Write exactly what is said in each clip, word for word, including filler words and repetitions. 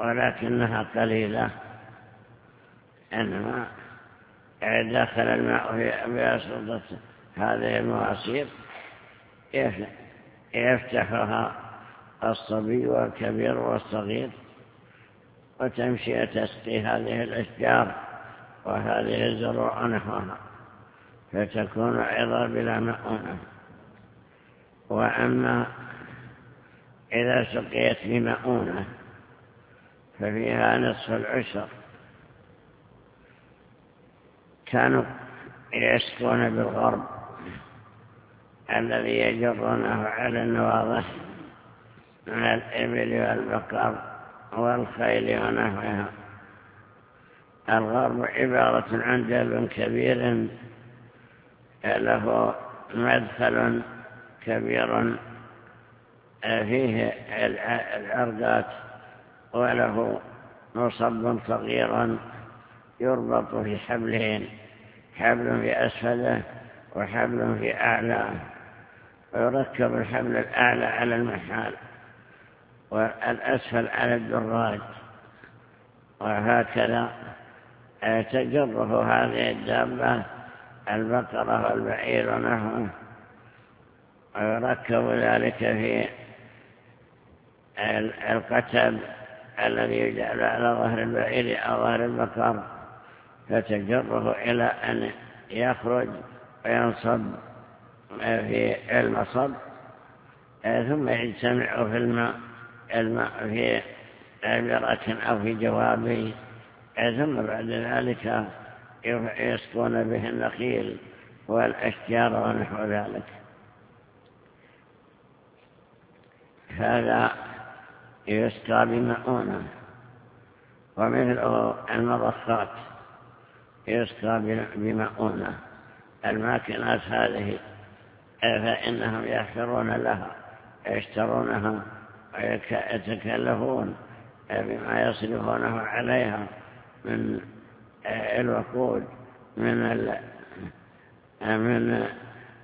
ولكنها قليلة، إنما دخل الماء في أسرة هذه المواسير يفتحها الصبي والكبير والصغير، وتمشي تسقي هذه الأشجار وهذه الزروع نحوها، فتكون عظا بلا مؤونة. وأما إذا سقيت بمؤونة ففيها نصف العشر. كانوا يسقون بالغرب الذي يجرونه على النواضح من الإبل والبقر والخيل ونحوها. الغرب عبارة عن جبل كبير له مدخل كبير فيه الأرقات، وله مصب صغير يربط في حبلين، حبل في أسفله وحبل في أعلاه، ويركب الحبل الأعلى على المحال والأسفل على الدراج، وهكذا تجره هذه الدابة البقرة والبعير ونحوه، ويركب ذلك في القتب الذي يجعل على ظهر البعير أو ظهر البقر، فتجره إلى أن يخرج وينصب في المصب، ثم يجتمع في الماء الماء في عبرة أو في جوابه، ثم بعد ذلك يسقون به النخيل والأشجار ونحو ذلك. هذا يسقى بمؤونة. ومثل المضخات يسقى بمؤونة. الماكينات هذه فإنهم يحفرون لها، يشترونها ويتكلفون بما يصرفونه عليها من الوقود، من من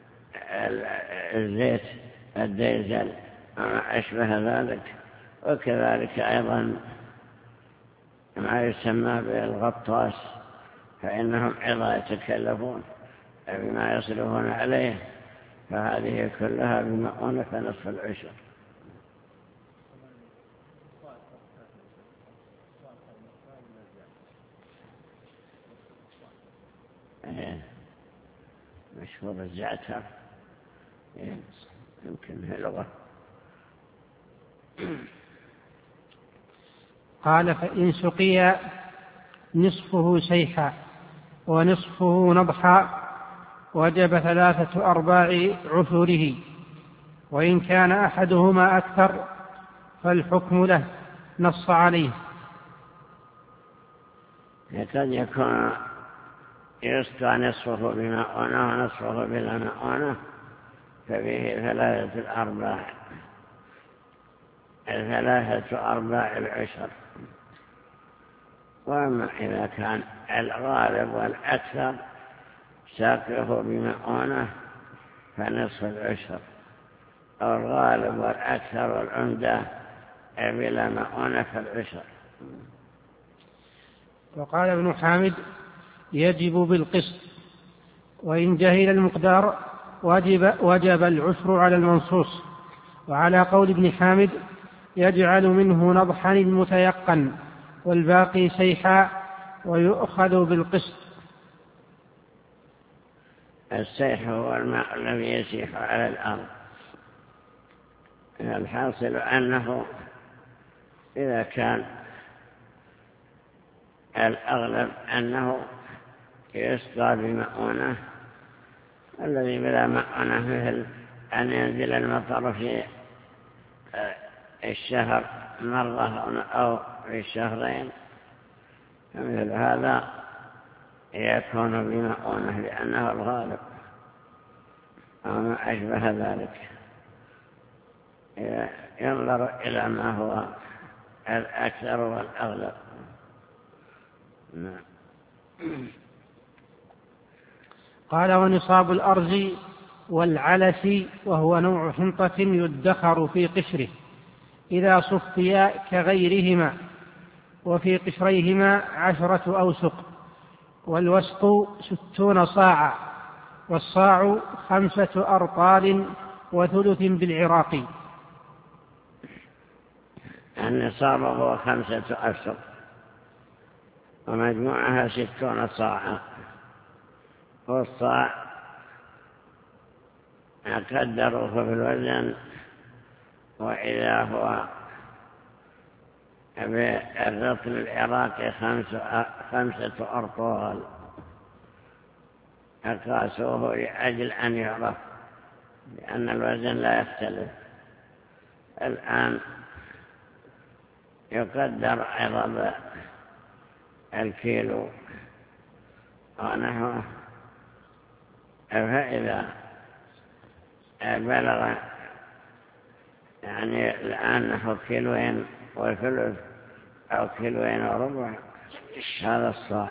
الزيت الديزل وما أشبه ذلك. وكذلك أيضا ما يسمى بالغطاس، فإنهم أيضا يتكلفون بما يصرفون عليه، فهذه كلها بمؤونة نصف العشر. مشهور الزعتر يمكن هي لغة. قال: فإن سقي نصفه سيحا ونصفه نضحا وجب ثلاثة أرباع عشره، وإن كان أحدهما أكثر فالحكم له، نص عليه. قد يكون يسقى نصفه بمؤونة ونصفه بلا مؤونة، ففيه ثلاثة الأرباع ثلاثة أرباع العشر. وأما إذا كان الغالب والأكثر ساقه بمؤونة فنصف العشر، أو الغالب والأكثر والعمدة بلا مؤونة فالعشر. وقال ابن حامد: يجب بالقسط، وإن جهل المقدار وجب, وجب العشر على المنصوص. وعلى قول ابن حامد يجعل منه نضحا المتيقن والباقي سيحا ويؤخذ بالقسط. السيح هو الماء الذي يسيح على الأرض. الحاصل أنه إذا كان الأغلب أنه يسقى بمؤونة، الذي بلا مؤونة مثل أن ينزل المطر في الشهر مرة أو في الشهرين، فمثل هذا يكون بمؤونة لأنه الغالب وما أشبه ذلك. ينظر إلى ما هو الأكثر والأغلب. قال: ونصاب الأرز والعلس وهو نوع حنطة يدخر في قشره إذا صفيا كغيرهما وفي قشريهما عشرة أوسق، والوسق ستون صاعا، والصاع خمسة أرطال وثلث بالعراق. النصاب هو خمسة أوسق ومجموعها ستون صاعا، والصاع قدروه في الوزن، وإذا هو بالرطل العراقي خمسة أرطال، أقاسوه لأجل أن يعرف، لأن الوزن لا يختلف. الآن يقدر عرض الكيلو ونحوه، فإذا بلغ يعني الآن نحو كيلوين وثلث أو كيلوين وربع، هذا الصاع.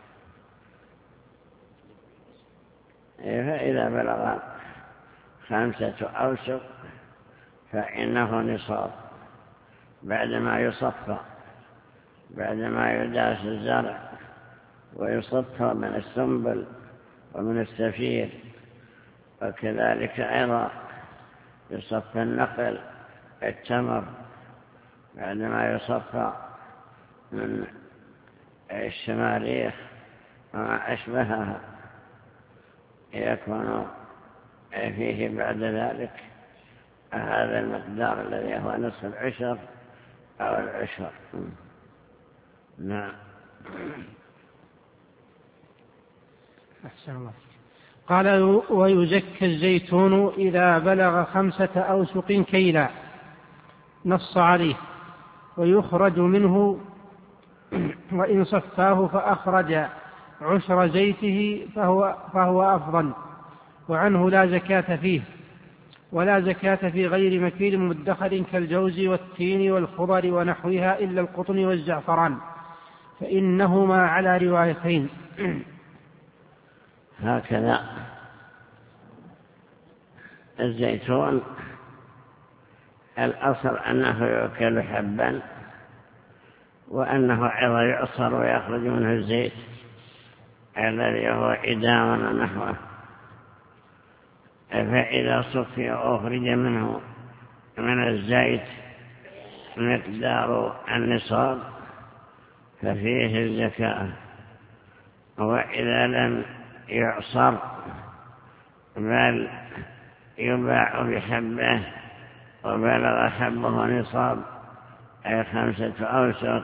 فإذا بلغ خمسة أوسق فإنه نصاب، بعدما يصفى، بعدما يداس الزرع ويصفى من السنبل ومن السفير، وكذلك أيضا يصفى النقل التمر بعدما يصفى من الشماريخ وما أشبهها، يكون فيه بعد ذلك هذا المقدار الذي هو نصف العشر أو العشر. نعم. أحسن الله. قال ويزكى الزيتون إذا بلغ خمسة أوسق كيلا، نص عليه، ويخرج منه، وإن صفاه فأخرج عشر زيته فهو, فهو أفضل، وعنه لا زكاة فيه، ولا زكاة في غير مكيل مدخر كالجوز والتين والخضر ونحوها إلا القطن والزعفران، فإنهما على روايتين. هكذا الزيتون الأصل أنه يؤكل حبا، وأنه أيضا يعصر ويخرج منه الزيت الذي هو إداما ونحوه، فإذا صفي أخرج منه من الزيت مقدار النصاب ففيه الزكاة. وإذا لم يعصر بل يباع بحبه وبلغ حبه نصاب أي خمسة أوسق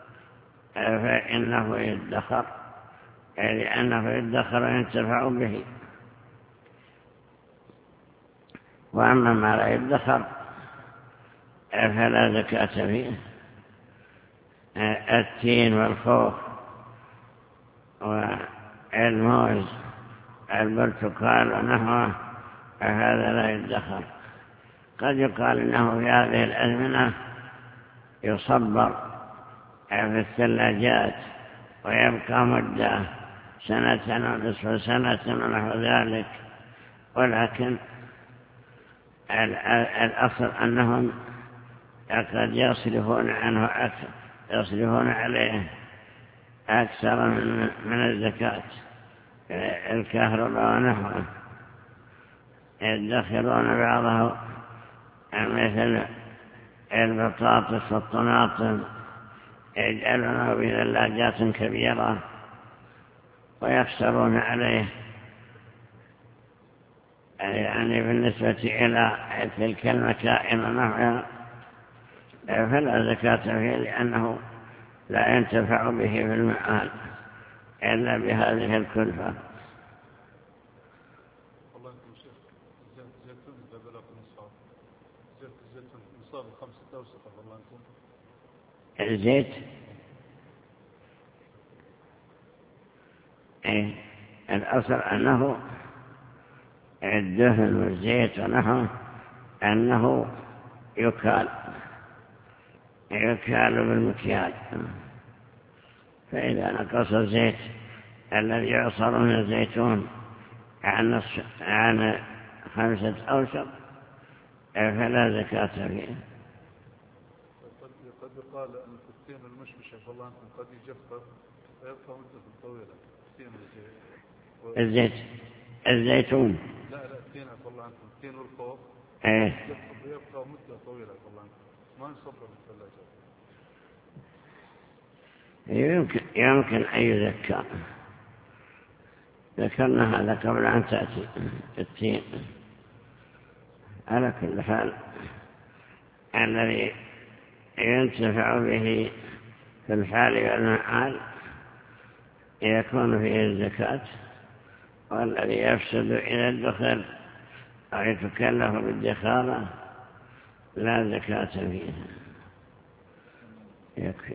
فإنه يدخر، لأنه يدخر وينتفع به. وأما ما لا يدخر فلا زكاة فيه. التين والخوخ والموز البرتقال ونحوه هذا لا يدخر. قد يقال إنه في هذه الأزمنة يصبر في الثلاجات ويبقى مدة سنة ونصف سنة ونحو ذلك، ولكن الأصل أنهم قد يصرفون عنه أكثر، يصرفون عليه أكثر من, من الزكاة. الكهرباء ونحوه يدخرون بعضه مثل البطاطس والطماطم، يجعلونه بثلاجات كبيرة ويخسرون عليه، يعني بالنسبة إلى تلك المكائن ونحوها فلا زكاة فيه، لأنه لا ينتفع به في المعال إلا بهذه الكلفة. والله أنتم شيخ زيتون إذا بلغ نصاب، زيت الزيتون نصاب خمسة أوسق والله أنتم الزيت إيه الأصل أنه الدهن والزيت ونحوه أنه يكال يكال بالمكيال، فإذا نقص الزيت الذي يعصر من الزيتون عن, عن خمسة أوسق فلا زكاة فيه. قد يقال أن التين المشمش شيخ والله أنتم قد يجفف ويبقى مدة طويلة. الزيت الزيتون لا لا التين والله أنتم التين والخوخ ايه يجفف ويبقى مدة طويلة والله أنتم ما يصبر في الثلاجة. يمكن يمكن أن يذكر. ذكرنا هذا قبل أن تأتي التين. على كل حال الذي ينتفع به في الحال والمعال يكون فيه الزكاة، والذي يفسد إلى الدخل أو يتكلف بالدخالة لا زكاة فيها. يكفي.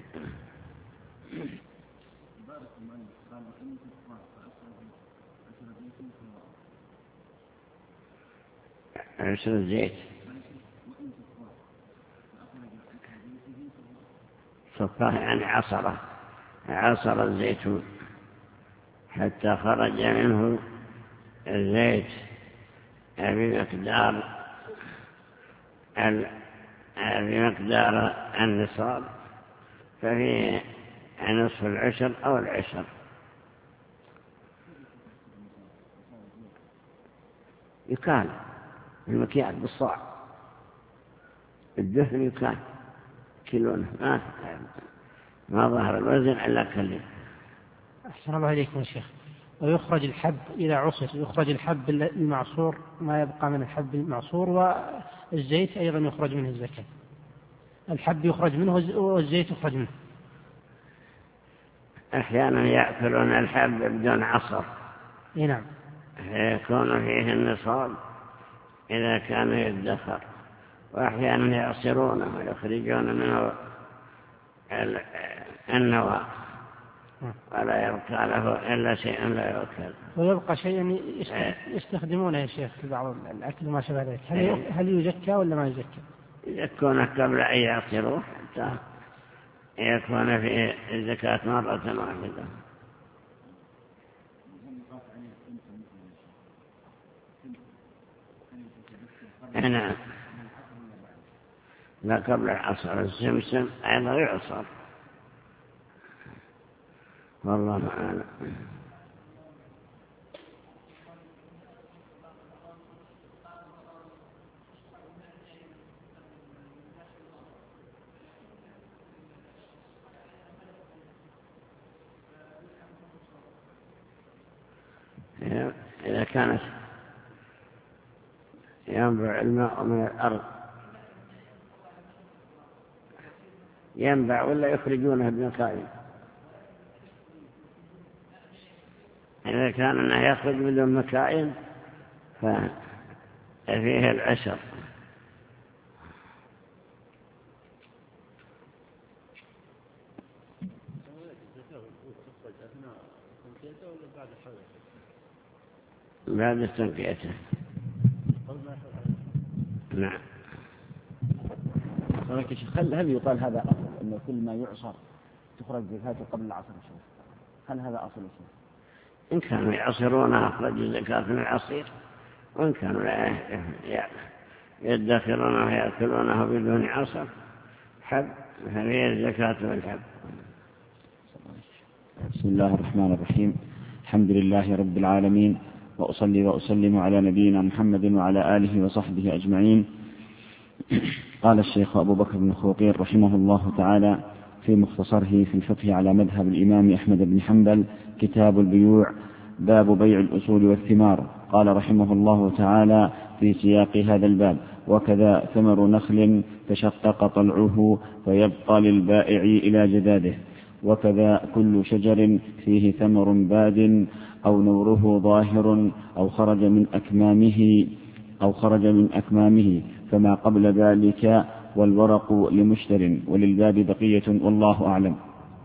عشر الزيت صفاه يعني عصره عصر الزيتون حتى خرج منه الزيت بمقدار بمقدار النصاب، ففيه نصف العشر أو العشر. يكال المكيال بالصاع، الدهن يكال كيلون ما ما ظهر الوزن إلا كله. أحسن الله إليكم يا شيخ. ويخرج الحب إذا عصر، يخرج الحب المعصور ما يبقى من الحب المعصور، والزيت أيضا يخرج منه الزكاة. الحب يخرج منه والزيت يخرج منه. أحيانا يأكلون الحب بدون عصر. نعم. يكون فيه النصاب إذا كان يدخر، وأحيانا يعصرونه ويخرجون منه النوى ولا يبقى له إلا شيء لا يؤكل، ويبقى شيء يستخدمونه يا شيخ في بعض الأكل ما شابه ذلك. هل هل يزكى ولا ما يزكى؟ يزكونه قبل أن يعصروه حتى يكون في الزكاة مرة واحدة. نعم. لا قبل العصر. السمسم أيضا يعصر، والله أعلم. إذا كانت ينبع الماء من الأرض ينبع ولا يخرجونه بمكائن؟ إذا كان أنه يخرج بدون مكائن ففيه العشر. بعد تنقيته. نعم. هل هل يقال هذا أصل أن كل ما يعصر تخرج زكاته قبل العصر الشيخ؟ هل هذا أصل الشيء؟ إن كانوا يعصرونه أخرجوا زكاة من العصير، وإن كانوا يدخرونه ويأكلونه بدون عصر حب فهي الزكاة والحب. بسم الله الرحمن الرحيم. الحمد لله رب العالمين، وأصلي وأسلم على نبينا محمد وعلى آله وصحبه أجمعين. قال الشيخ أبو بكر بن خوقير رحمه الله تعالى في مختصره في الفقه على مذهب الإمام أحمد بن حنبل: كتاب البيوع، باب بيع الأصول والثمار. قال رحمه الله تعالى في سياق هذا الباب: وكذا ثمر نخل تشقق طلعه فيبقى للبائع إلى جداده، وكذا كل شجر فيه ثمر باد أو نوره ظاهر أو خرج من أكمامه أو خرج من أكمامه فما قبل ذلك والورق لمشتر، وللباب بقية، والله أعلم.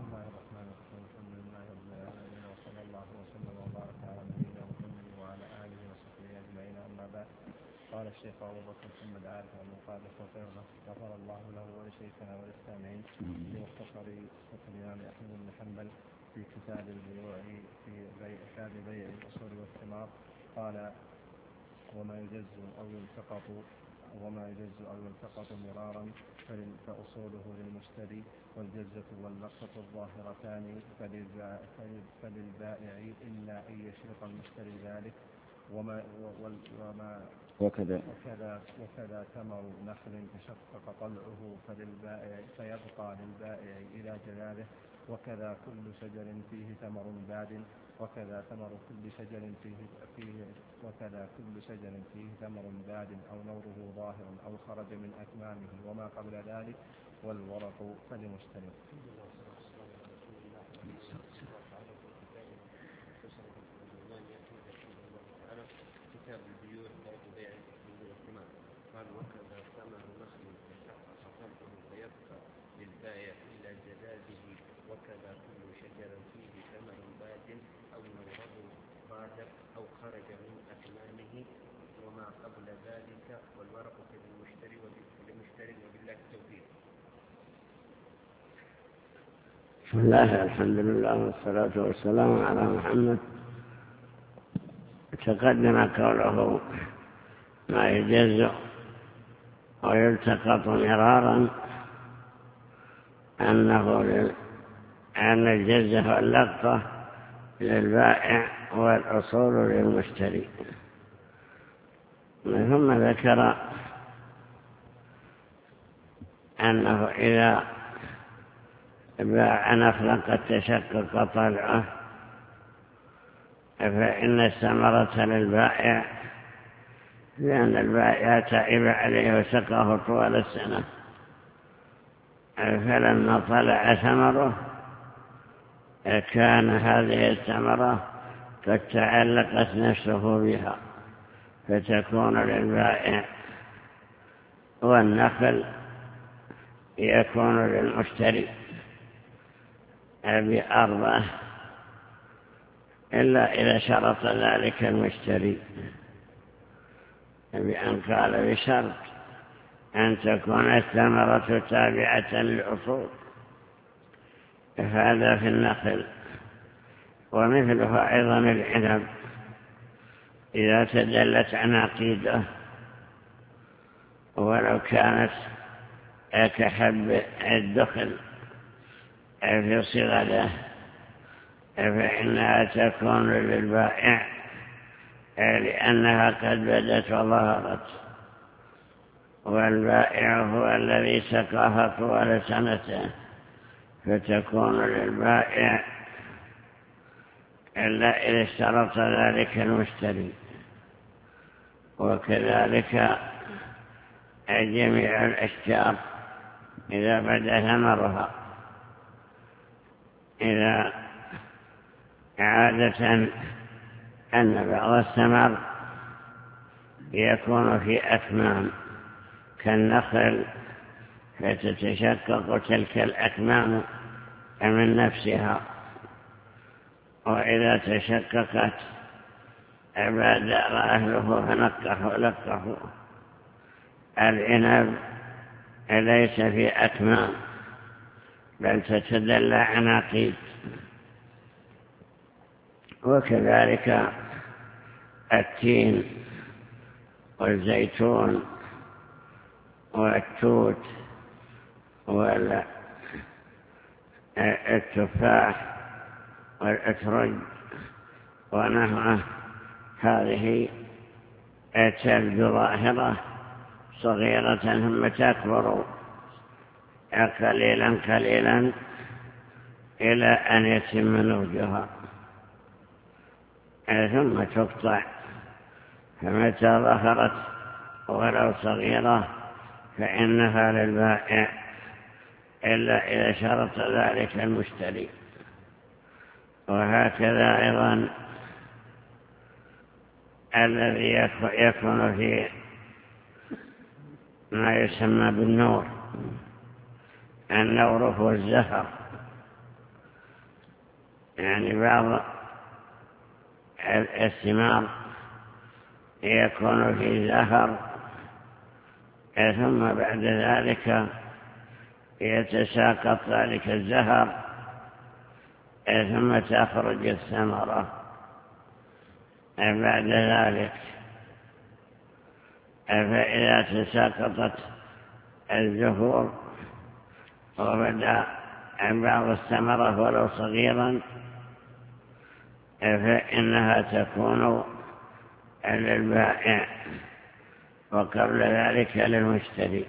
قال الشيخ أبو بكر محمد عارف أبو قادة وغيره غفر الله له ولشيخنا وللسامعين في مختصر الإمام أحمد بن حنبل في كتاب البيوع في باب بيع الأصول والثمار. قال: وما يجز أو يلتقط وما يجز أو يلتقط مرارا فأصوله للمشتري، والجزة واللقطة الظاهرتان فللبائع إلا أن يشرط المشتري ذلك. وما, وما وكذا وكذا, وكذا ثمر نخل تشقق طلعه فللبائع فيبقى للبائع إلى جلاله، وكذا كل شجر فيه ثمر باد، وكذا ثمر كل شجر فيه, فيه وكذا كل شجر فيه ثمر باد أو نوره ظاهر أو خرج من أكمامه وما قبل ذلك، والورق فلمشتري. كتاب البيوع باب بيع الثمار قال وكذا ثمر نخل تشقق طلعه فيبقى للبائع إلى جلاله، وكذا كل شجر فيه ثمر باد أو نوره ظاهر أو خرج من أكمامه وما قبل ذلك، والورق للمشتري وللمشتري وبالله التوفيق. بسم الله الحمد لله والصلاة والسلام على محمد. تقدم قوله ما يجز ويلتقط مرارا أنه أن الجزة واللقطة للبائع والأصول للمشتري. ثم ذكر أنه إذا باع نخلا قد تشقق طلعه فإن الثمرة للبائع، لأن البائع تعب عليه وسقاه طوال السنة، فلما طلع ثمره كان هذه الثمرة قد تعلقت نفسه بها فتكون للبائع، والنخل يكون للمشتري بأرضه إلا إذا شرط ذلك المشتري بأن قال بشرط أن تكون الثمرة تابعة للأصول، هذا في النخل. ومثلها أيضا العنب إذا تدلت عناقيده ولو كانت كحب الدخل في صغره فإنها تكون للبائع لأنها قد بدت وظهرت، والبائع هو الذي سقاها طوال سنته، فتكون للبائع إلا إذا اشترط ذلك المشتري. وكذلك جميع الأشجار إذا بدا ثمرها، إذا عادة أن بعض الثمر يكون في أكمام كالنخل فتتشقق تلك الأكمام من نفسها، وإذا تشققت بادر أهله فنقحوا لقحوا. العنب ليس في أكمام بل تتدلى عناقيد. وكذلك التين والزيتون والتوت والتفاح والأترج ونحوه، هذه تلد ظاهرة صغيرة ثم تكبر قليلا قليلا إلى أن يتم نضجها ثم تقطع، فمتى ظهرت ولو صغيرة فإنها للبائع إلا إذا شرط ذلك المشتري. وهكذا أيضا الذي يكون في ما يسمى بالنور، النور هو الزهر، يعني بعض الثمار يكون في زهر ثم بعد ذلك يتساقط ذلك الزهر ثم تخرج الثمرة بعد ذلك. فإذا تساقطت الزهور وبدأ بعض الثمرة ولو صغيرا فإنها تكون للبائع وقبل ذلك للمشتري.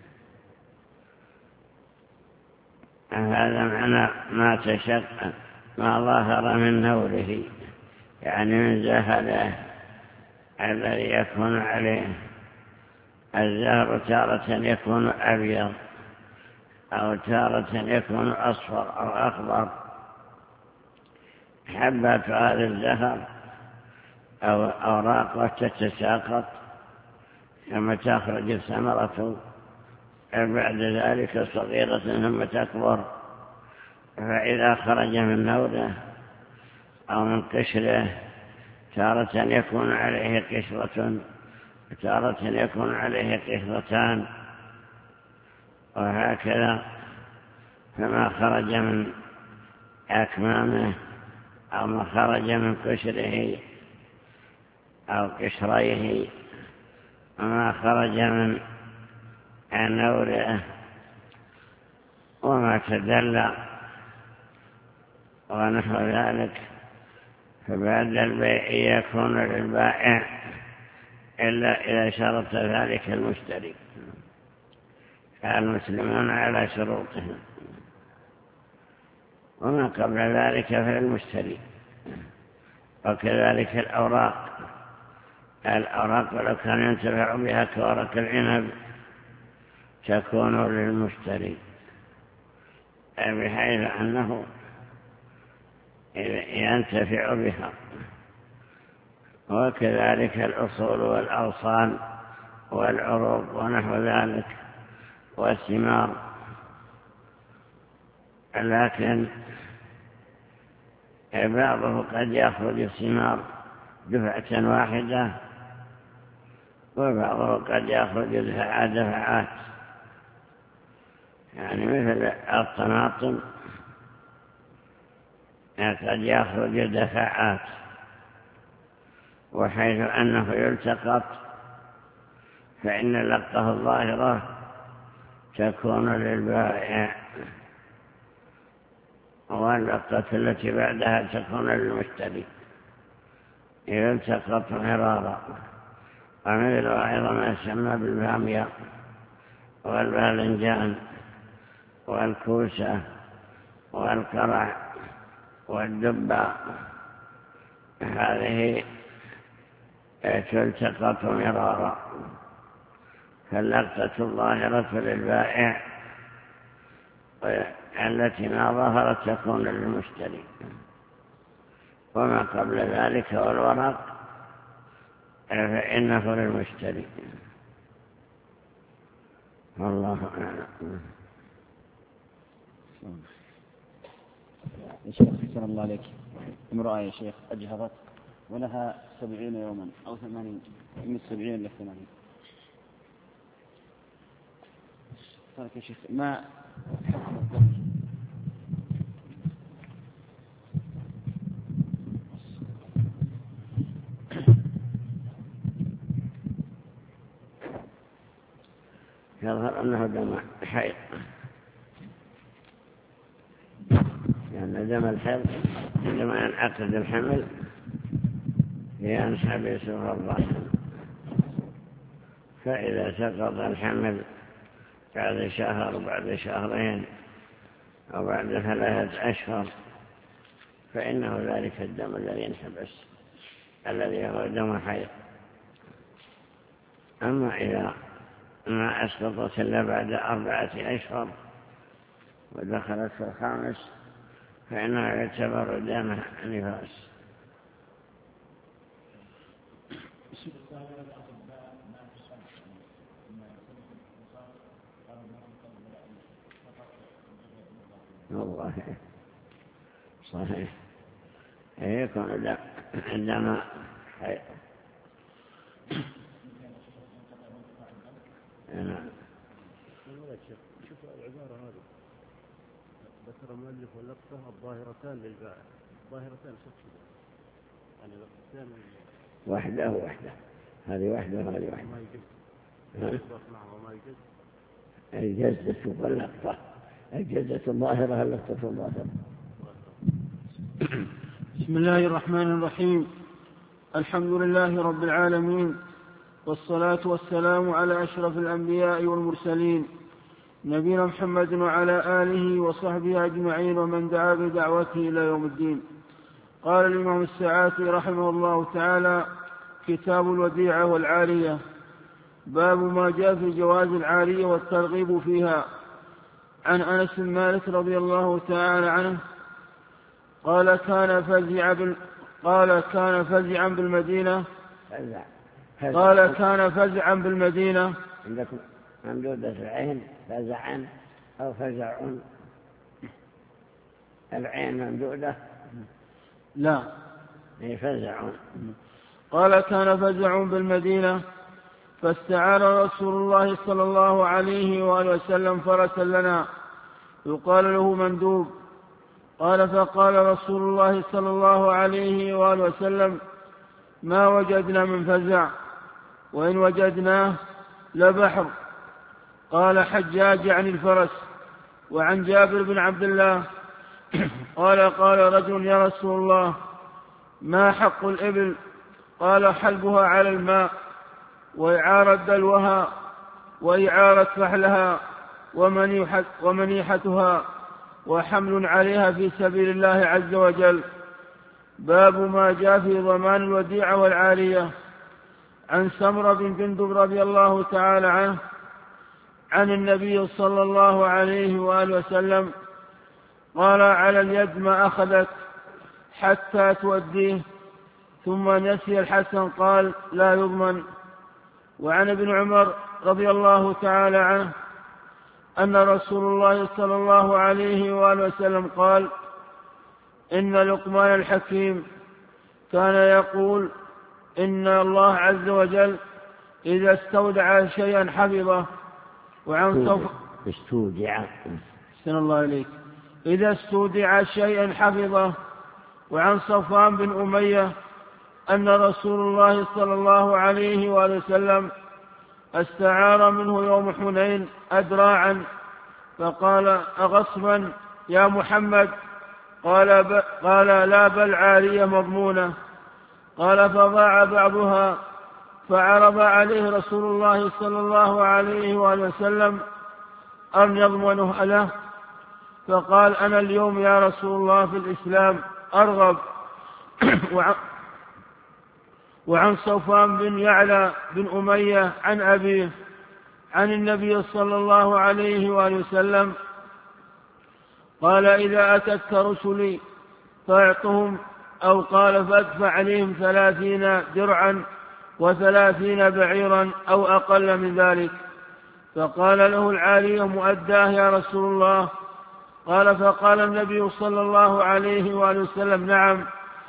هذا معنى ما تشق ما ظهر من نوره، يعني من زهره الذي يكون عليه. الزهر تارة يكون أبيض أو تارة يكون أصفر أو أخضر. حبات هذا الزهر أو أوراقه تتساقط ثم تخرج الثمرة بعد ذلك صغيرة ثم تكبر. فإذا خرج من نوره أو من قشره تارة يكون عليه قشرة وتارة يكون عليه قشرتان وهكذا. فما خرج من أكمامه أو ما خرج من قشره أو قشريه وما خرج من نوره وما تدلى ونحو ذلك، فبعد البيع يكون للبائع إلا إذا شرط ذلك المشتري. فالمسلمون على شروطهم، وما قبل ذلك فالمشتري. وكذلك الأوراق الأوراق لو كان ينتفع بها كورق العنب تكون للمشتري، بحيث أنه ينتفع بها. وكذلك الأصول والأغصان والعروض ونحو ذلك والثمار. لكن بعضه قد يأخذ الثمار دفعة واحدة وبعضه قد يأخذ دفعات، يعني مثل الطماطم قد يأخذ دفعات، وحيث أنه يلتقط فإن لقطه الظاهرة تكون للبائع واللقطة التي بعدها تكون للمشتري. يلتقط مرارا. ومثل أيضا ما يسمى بالبامية والباذنجان والكوسة والقرع والدبة، هذه تلتقط مرارا، فاللقطة الظاهرة للبائع التي ما ظهرت تكون للمشتري. وما قبل ذلك والورق فإنه للمشتري. والله أعلم. يا شيخ حسن الله عليك، امرأة يا شيخ أجهضت ولها سبعين يوما أو ثمانين، من السبعين إلى الثمانين. قالت يا شيخ ما حكم الزوج؟ يظهر أنه دم حيض، يعني دم الحيض عندما ينعقد الحمل ينسحب سوى الرحم، فإذا سقط الحمل بعد شهر بعد شهرين أو بعد ثلاثة أشهر فإنه ذلك الدم الذي ينحبس الذي هو دم حيض. أما إذا ما أسقطت إلا بعد أربعة أشهر ودخلت في الخامس فإنه يعتبر دم نفاس. والله صحيح يكون عندما حيض. نعم. شوف العبارة هذه ذكر المؤلف واللقطة الظاهرتان للبائع، ظاهرتان شخصية يعني لقطتان واحدة وواحدة، هذه واحدة وهذه واحدة. ما يجوز معه وما يجوز. الجزة واللقطة، الجزة الظاهرة اللقطة الظاهرة. بسم الله الرحمن الرحيم. الحمد لله رب العالمين، والصلاة والسلام على أشرف الأنبياء والمرسلين، نبينا محمد وعلى آله وصحبه أجمعين ومن دعا بدعوته إلى يوم الدين. قال الإمام السعاتي رحمه الله تعالى: كتاب الوديعة والعارية. باب ما جاء في جواز العارية والترغيب فيها. عن أنس بن مالك رضي الله تعالى عنه قال كان فزع بال... قال كان فزعا بالمدينة فزع. فزع. قال كان فزعا بالمدينة. عندكم ممدودة العين فزعا أو فزع؟ العين ممدودة؟ لا، هي فزع. قال كان فزع بالمدينة فاستعار رسول الله صلى الله عليه وآله وسلم فرسا لنا يقال له مندوب. قال فقال رسول الله صلى الله عليه وآله وسلم: ما وجدنا من فزع، وإن وجدناه لبحر. قال حجاج عن الفرس. وعن جابر بن عبد الله قال قال رجل: يا رسول الله، ما حق الإبل؟ قال: حلبها على الماء، وإعارة دلوها، وإعارة فحلها، ومنيحتها، وحمل عليها في سبيل الله عز وجل. باب ما جاء في ضمان الوديعة والعارية. عن سمرة بن جندب رضي الله تعالى عنه عن النبي صلى الله عليه وآله وسلم قال: على اليد ما أخذت حتى توديه. ثم نسي الحسن قال: لا يضمن. وعن ابن عمر رضي الله تعالى عنه أن رسول الله صلى الله عليه وآله وسلم قال: إن لقمان الحكيم كان يقول: إن الله عز وجل إذا استودع شيئا حفظه. وعن صف استودع سن الله عليك إذا استودع شيئا حفظه. وعن صفوان بن أمية أن رسول الله صلى الله عليه وآله وسلم استعار منه يوم حنين أدراعا، فقال: أغصبا يا محمد؟ قال, ب... قال لا، بل عارية مضمونة. قال: فضاع بعضها، فعرض عليه رسول الله صلى الله عليه وآله وسلم أن يضمنه له، فقال: أنا اليوم يا رسول الله في الإسلام أرغب. وعن صفوان بن يعلى بن أمية عن أبيه عن النبي صلى الله عليه وآله وسلم قال: إذا أتتك رسلي فاعطهم، أو قال: فادفع عليهم ثلاثين درعا وثلاثين بعيرا أو أقل من ذلك. فقال له: العارية مؤداه يا رسول الله. قال: فقال النبي صلى الله عليه وآله وسلم: نعم.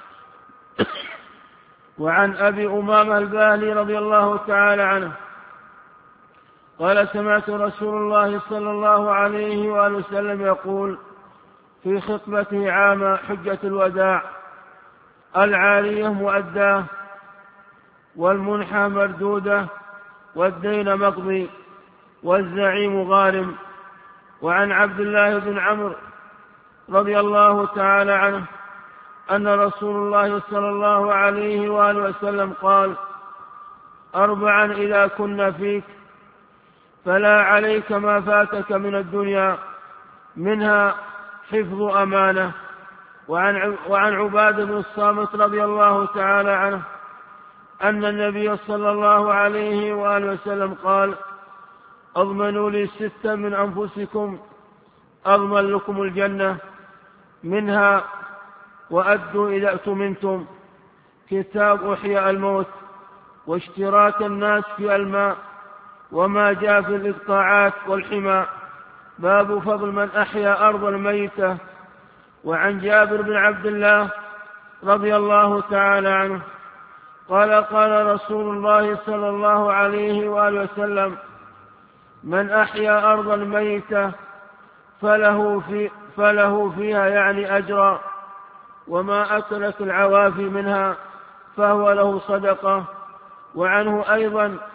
وعن أبي أمامة الباهلي رضي الله تعالى عنه قال: سمعت رسول الله صلى الله عليه وآله وسلم يقول في خطبته عام حجة الوداع: العارية مؤداه، والمنحى مردودة، والدين مقضي، والزعيم غارم. وعن عبد الله بن عمرو رضي الله تعالى عنه أن رسول الله صلى الله عليه وآله وسلم قال: أربعا إذا كنا فيك فلا عليك ما فاتك من الدنيا، منها حفظ أمانة. وعن وعن عبادة بن الصامت رضي الله تعالى عنه أن النبي صلى الله عليه وآله وسلم قال: أضمنوا لي ستا من أنفسكم أضمن لكم الجنة، منها وأدوا إذا أؤتمنتم، كتاب أحياء الموت، واشتراك الناس في الماء، وما جاء في الإقطاعات والحمى. باب فضل من أحيا أرض الميتة. وعن جابر بن عبد الله رضي الله تعالى عنه قال: قال رسول الله صلى الله عليه وآله وسلم: من أحيا أرض الميتة فله, في فله فيها يعني أجرا، وما أكلت العوافي منها فهو له صدقة. وعنه أيضا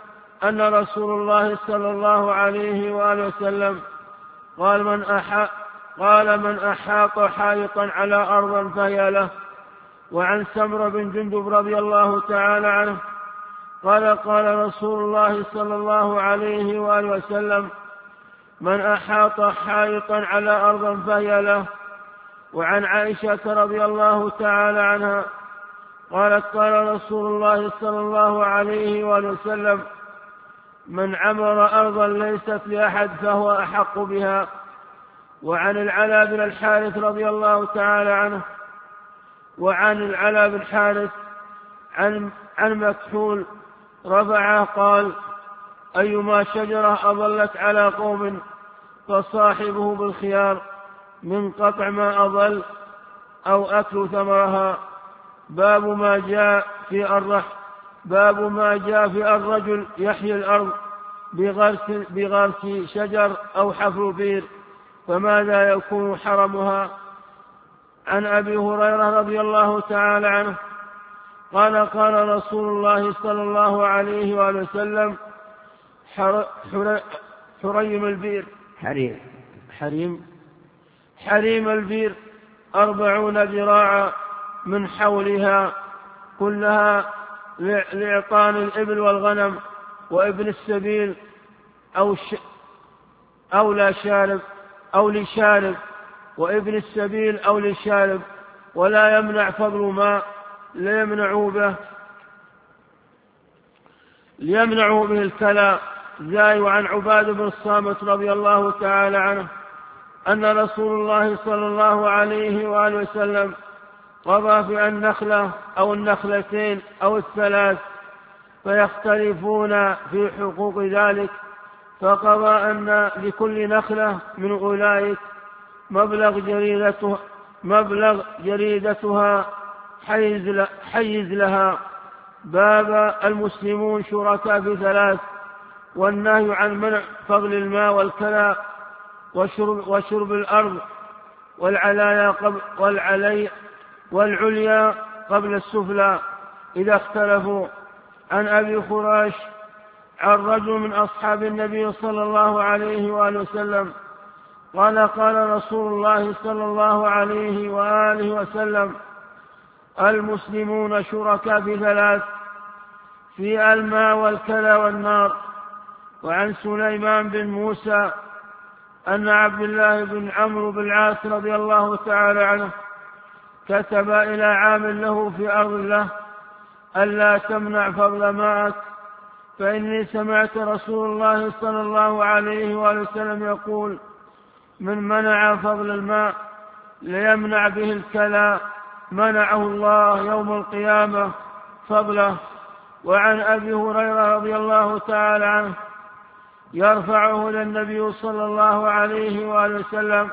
أن رسول الله صلى الله عليه وآله وسلم قال من أحاط قال من أحاط حائطا على أرض فهي له. وعن سمرة بن جندب رضي الله تعالى عنه قال قال رسول الله صلى الله عليه وآله وسلم من أحاط حائطا على أرض فهي له. وعن عائشة رضي الله تعالى عنها قالت قال رسول الله صلى الله عليه وآله وسلم من عمر أرضا ليست لأحد فهو أحق بها. وعن العلاء بن الحارث رضي الله تعالى عنه وعن العلاء بن الحارث عن, عن مكحول رفعه قال أيما شجرة أضلت على قوم فصاحبه بالخيار من قطع ما أضل أو أكل ثمرها. باب ما جاء في الرح باب ما جاء في الرجل يحيي الأرض بغرس, بغرس شجر أو حفر بير فماذا يكون حرمها. عن أبي هريرة رضي الله تعالى عنه قال قال رسول الله صلى الله عليه وآله وسلم حر حر حريم البير حريم حريم حريم البير أربعون ذراعا من حولها كلها لإعطان الإبل والغنم وابن السبيل أو, ش... أو لا شارب أو لشارب وابن السبيل أو للشارب ولا يمنع فضل ماء ليمنعوا به ليمنعوا به الكلى. زاي. وعن عباد بن الصامت رضي الله تعالى عنه أن رسول الله صلى الله عليه وآله وسلم قضى في النخلة أو النخلتين أو الثلاث فيختلفون في حقوق ذلك فقضى أن لكل نخلة من أولئك مبلغ جريدتها, مبلغ جريدتها حيز, حيز لها. باب المسلمون شركاء في ثلاث والنهي عن منع فضل الماء والكلى وشرب, وشرب الأرض والعلايا قبل والعلي والعليا قبل السفلى إذا اختلفوا. عن أبي خراش عن رجل من أصحاب النبي صلى الله عليه وآله وسلم قال قال رسول الله صلى الله عليه وآله وسلم المسلمون شركاء في ثلاث في الماء والكلى والنار. وعن سليمان بن موسى أن عبد الله بن عمرو بن العاص رضي الله تعالى عنه كتب إلى عامل له في أرض الله ألا تمنع فضل ماءك فإني سمعت رسول الله صلى الله عليه وآله وسلم يقول من منع فضل الماء ليمنع به الكلى منعه الله يوم القيامة فضله. وعن أبي هريرة رضي الله تعالى عنه يرفعه للنبي صلى الله عليه وآله وسلم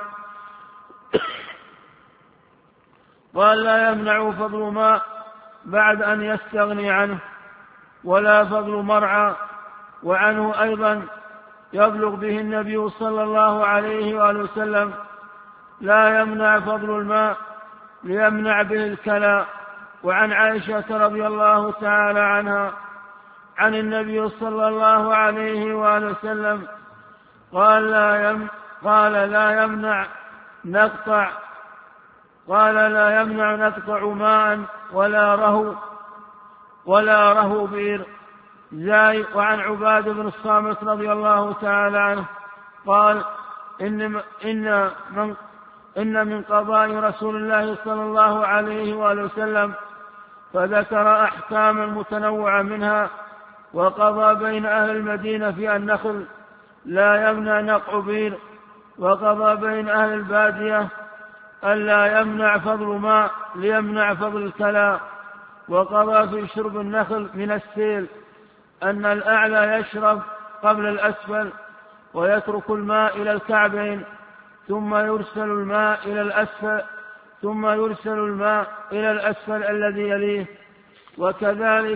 قال لا يمنع فضل ماء بعد أن يستغني عنه ولا فضل مرعى. وعنه أيضا يبلغ به النبي صلى الله عليه وآله وسلم لا يمنع فضل الماء ليمنع به الكلى. وعن عائشة رضي الله تعالى عنها عن النبي صلى الله عليه وآله وسلم قال لا يم قال لا يمنع نقطع قال لا يمنع نقطع ماء ولا رهو ولا رهو بئر. زاي. وعن عباد بن الصامت رضي الله تعالى عنه قال إن إن من إن من قضاء رسول الله صلى الله عليه وآله وسلم فذكر أحكاما متنوعة منها وقضى بين أهل المدينة في النخل لا يمنع نقع بير وقضى بين أهل البادية ألا يمنع فضل ماء ليمنع فضل الكلى وقضى في شرب النخل من السيل أن الأعلى يشرب قبل الأسفل ويترك الماء إلى الكعبين ثم يرسل الماء إلى الأسفل ثم يرسل الماء إلى الأسفل الذي يليه وكذلك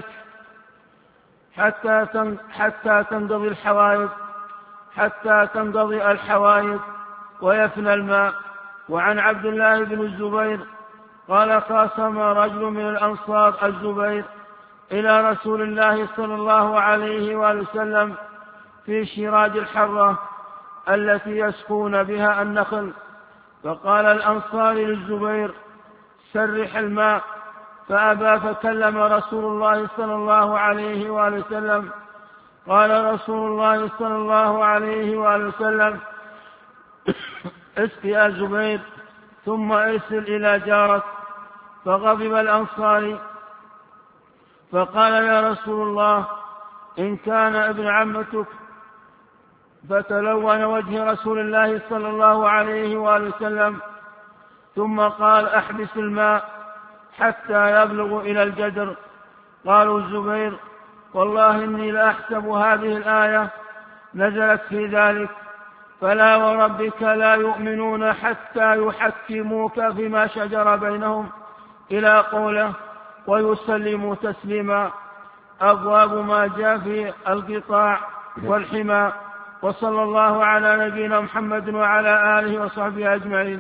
حتى حتى تنقضي الحوائض حتى تنقضي الحوائض ويفنى الماء. وعن عبد الله بن الزبير قال خاصم رجل من الأنصار الزبير إلى رسول الله صلى الله عليه وآله وسلم في شراج الحرة التي يسقون بها النخل. فقال الأنصاري للزبير: سرح الماء، فأبى، فكلم رسول الله صلى الله عليه وآله وسلم. قال رسول الله صلى الله عليه وآله وسلم: اسق يا زبير ثم ارسل إلى جارك. فغضب الأنصاري فقال: يا رسول الله، إن كان ابن عمتك. فتلون وجه رسول الله صلى الله عليه وآله وسلم، ثم قال: احبس الماء حتى يبلغ إلى الجدر. قالوا الزبير: والله إني لأحسب هذه الآية نزلت في ذلك: فلا وربك لا يؤمنون حتى يحكموك فيما شجر بينهم، إلى قوله: ويسلموا تسليما. أبواب ما جاء في القطاع والحمى. وصلى الله على نبينا محمد وعلى آله وصحبه أجمعين.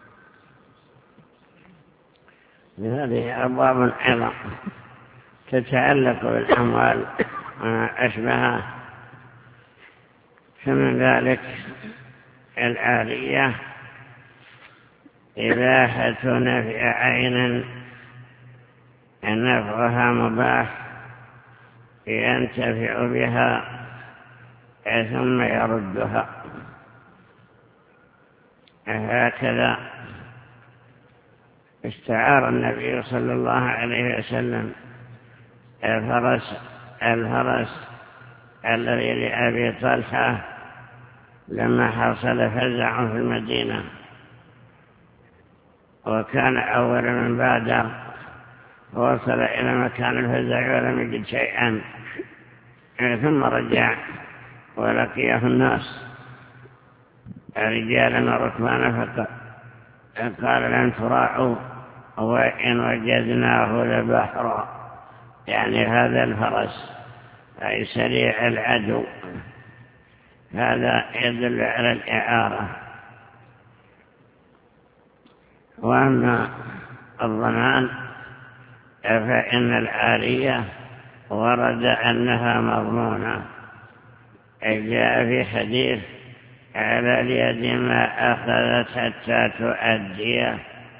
هذه أبواب أيضا تتعلق بالأموال أشبهها، فمن ذلك العارية إباحة نفع عين نفعها مباح ينتفع بها ثم يردها. هكذا استعار النبي صلى الله عليه وسلم الفرس الفرس الذي لأبي طلحة لما حصل فزع في المدينة، وكان أول من بادر، ووصل إلى مكان الفزع ولم يجد شيئا، ثم رجع ولقيه الناس رجالا وركبانا، فقال: لن تراعوا وإن وجدناه لبحرا، يعني هذا الفرس أي سريع العدو. هذا يدل على الإعارة. وأما الضمان فإن العارية ورد أنها مضمونة. جاء في حديث: على اليد ما أخذت حتى تؤديه،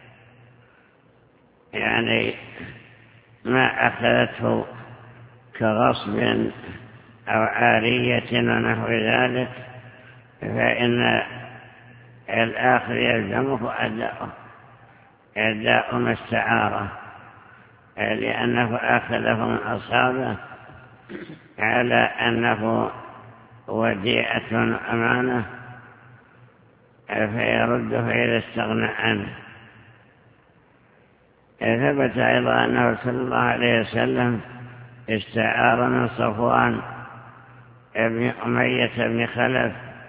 يعني ما أخذته كغصب أو عارية ونحو ذلك، فإن الآخر يلزمه أداؤه أداء ما استعاره، لأنه أخذه من أصحابه على أنه وديعة أمانة، فيرده إذا استغنى عنه. ثبت أيضا أنه صلى الله عليه وسلم استعار من صفوان ابن أمية بن خلف،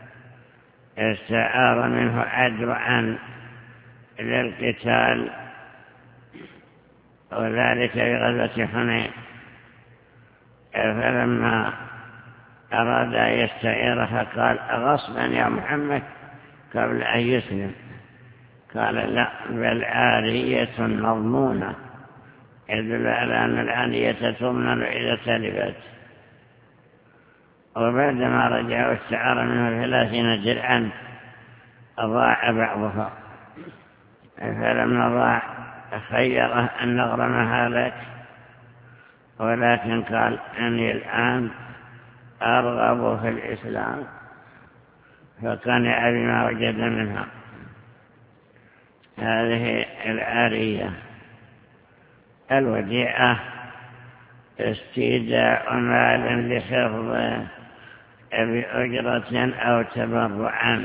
استعار منه أدرعا للقتال، وذلك في غزوة حنين. فلما أراد أن يستعيره قال: أغصبا يا محمد قبل أن يسلم؟ قال: لا، بل عارية مضمونة، يدل على أن العارية تضمن إذا تلفت. وبعدما رجع واستعار منه ثلاثين درعا ضاع بعضها، فلما ضاع خيره أن نغرمها لك، ولكن قال: أني الآن أرغب في الإسلام، فقنع بما وجد منها. هذه العارية. الوديعة استيداء مال لحفظه بأجرة أو تبرعا،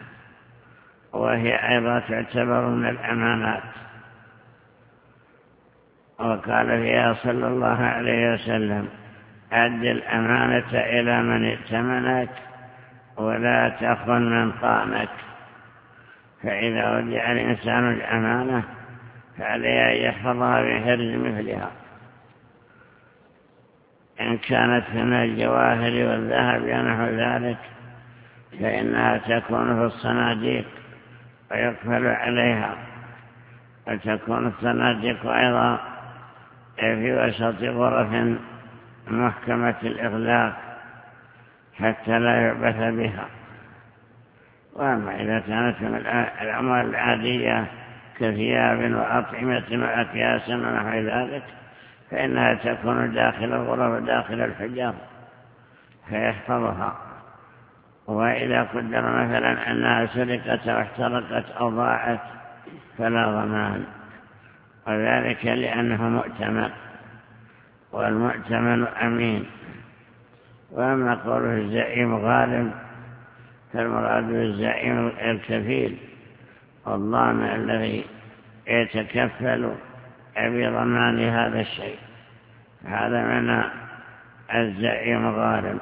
وهي أيضا تعتبر من الأمانات. وقال فيها صلى الله عليه وسلم: أد الأمانة إلى من ائتمنك ولا تخن من خانك. فإذا ودع الإنسان الأمانة فعليه أن يحفظها بحرز مثلها، إن كانت من الجواهر والذهب ونحو ذلك فإنها تكون في الصناديق ويقفل عليها، وتكون الصناديق أيضا في وسط غرف محكمة الإغلاق حتى لا يعبث بها. وأما إذا كانت من الأموال العادية كثياب وأطعمة وأكياس ونحو ذلك فإنها تكون داخل الغرف وداخل الحجر فيحفظها. وإذا قدر مثلا أنها سرقت أو احترقت أو ضاعت فلا ضمان، وذلك لأنه مؤتمن والمؤتمن أمين. وأما قوله الزعيم غالب فالمراد بالزعيم الكفيل الضامن الذي يتكفل بضمان هذا الشيء، هذا من الزعيم غالب.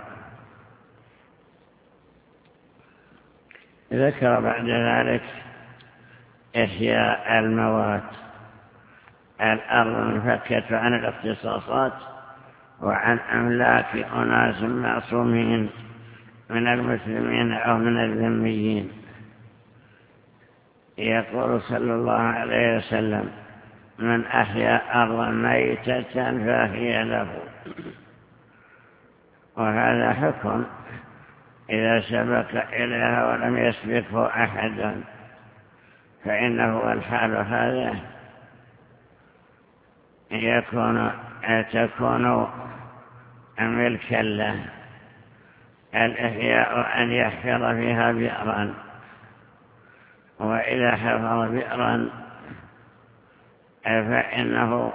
ذكر بعد ذلك إحياء الموات، الأرض منفكة عن الاختصاصات وعن أملاك أناس معصومين من المسلمين أو من الذميين. يقول صلى الله عليه وسلم: من أحيا أرضا ميتة فهي له. وهذا حكم إذا سبق إليها ولم يسبقه أحد، فإنه الحال هذا يكون تكون ملكا له. الإحياء أن يحفر فيها بئرا، وإذا حفر بئرا فإنه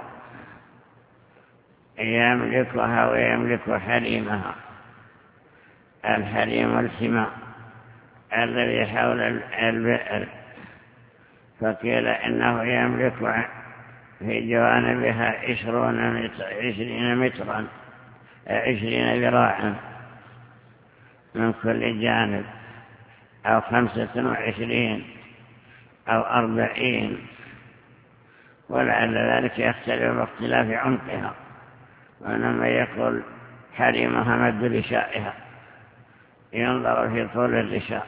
يملكها ويملك حريمها. الحريم الحمى الذي حول البئر، فقيل إنه يملك في جوانبها عشرون متر عشرين مترا عشرين ذراعا من كل جانب، أو خمسة وعشرين أو أربعين، ولعل ذلك يختلف باختلاف عمقها. وإنما يقول حريمها مد لشائها، ينظر في طول الرشاء.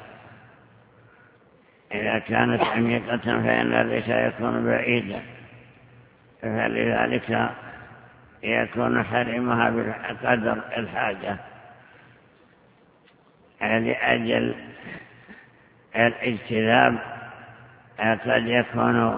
إذا كانت عميقة فإن الرشاء يكون بعيدا، فلذلك يكون حريمها بقدر الحاجة. لأجل الاجتذاب قد يكون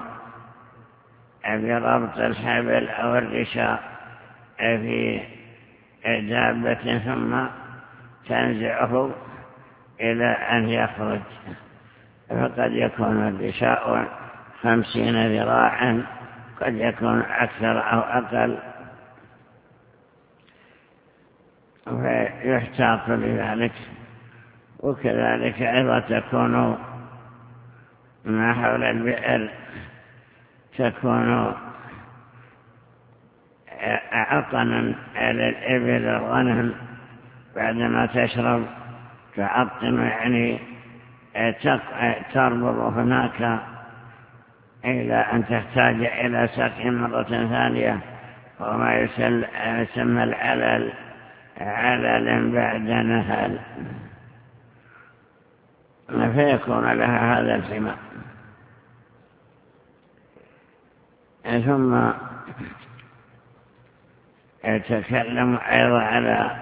بربط الحبل أو الرشاء في دابة ثم تنزعه إلى أن يخرج، فقد يكون الرشاء خمسين ذراعا، قد يكون أكثر أو أقل، فيحتاط بذلك. وكذلك أيضا تكون ما حول البئر تكون عطنا على الإبل الغنم بعدما تشرب، تعطن يعني تربض هناك إلى أن تحتاج إلى سقي مرة ثانية، وما يسمى العلل علل بعد نهل، فيكون لها هذا الحمى. ثم يتكلم أيضا على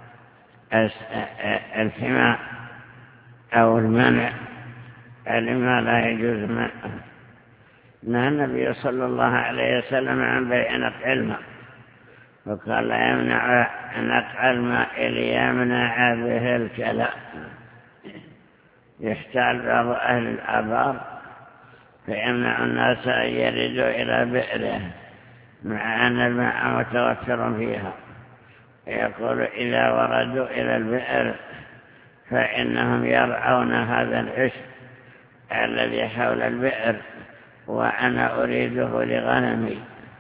الحمى أو المنع لما لا يجوز منعه. نهى النبي صلى الله عليه وسلم عن بيع نقع الماء، وقال لا يمنع نقع الماء ليمنع به الكلى. يحتاج بعض أهل الآبار فيمنع الناس أن يردوا إلى بئره مع أن الماء متوفر فيها. يقول إذا وردوا إلى البئر فإنهم يرعون هذا العشب الذي حول البئر، وأنا أريده لغنمي،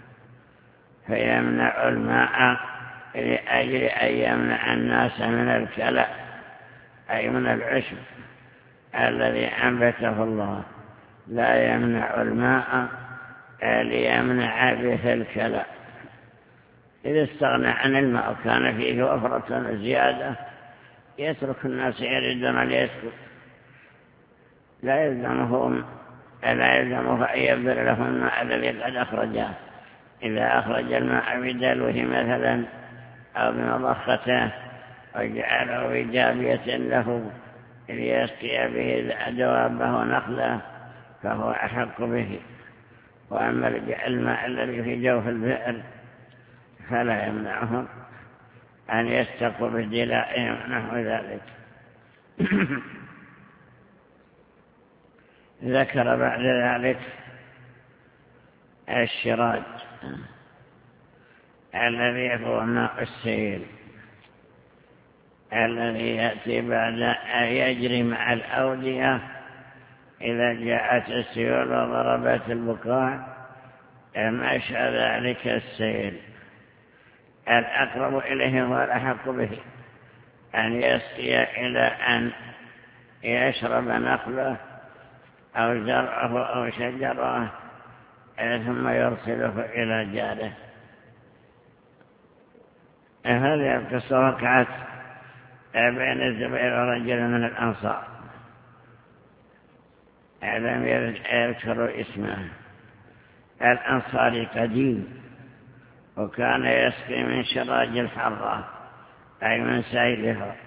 فيمنع الماء لأجل أن يمنع الناس من الكلى، أي من العشب الذي أنبته الله. لا يمنع الماء ليمنع به الكلى. إذا استغنى عن الماء كان فيه وفرة زيادة يترك الناس يردون ليسكت، لا يلزمهم لا يلزمه أن يبذل لهم الماء الذي قد أخرجه إذا أخرج الماء بدلوه مثلا أو بمضخته وجعله في جابية له ليسقي به دوابه ونخله فهو أحق به. وأما الماء الذي في جوف البئر فلا يمنعهم أن يستقوا بدلائهم نحو ذلك. ذكر بعد ذلك الشراج الذي هو ماء السيل الذي يأتي بعد أن يجري مع الأودية إذا جاءت السيول وضربت البقاع مشى ذلك السيل. الأقرب إليه هو الأحق به أن يسقي إلى أن يشرب نخله أو زرعه أو شجره ثم يرسله إلى جاره. هذه القصة وقعت بين الزبير ورجل من الأنصار لم يذكروا اسمه. الأنصاري قديم وكان يسقي من شراج الحرة أي من سيلها،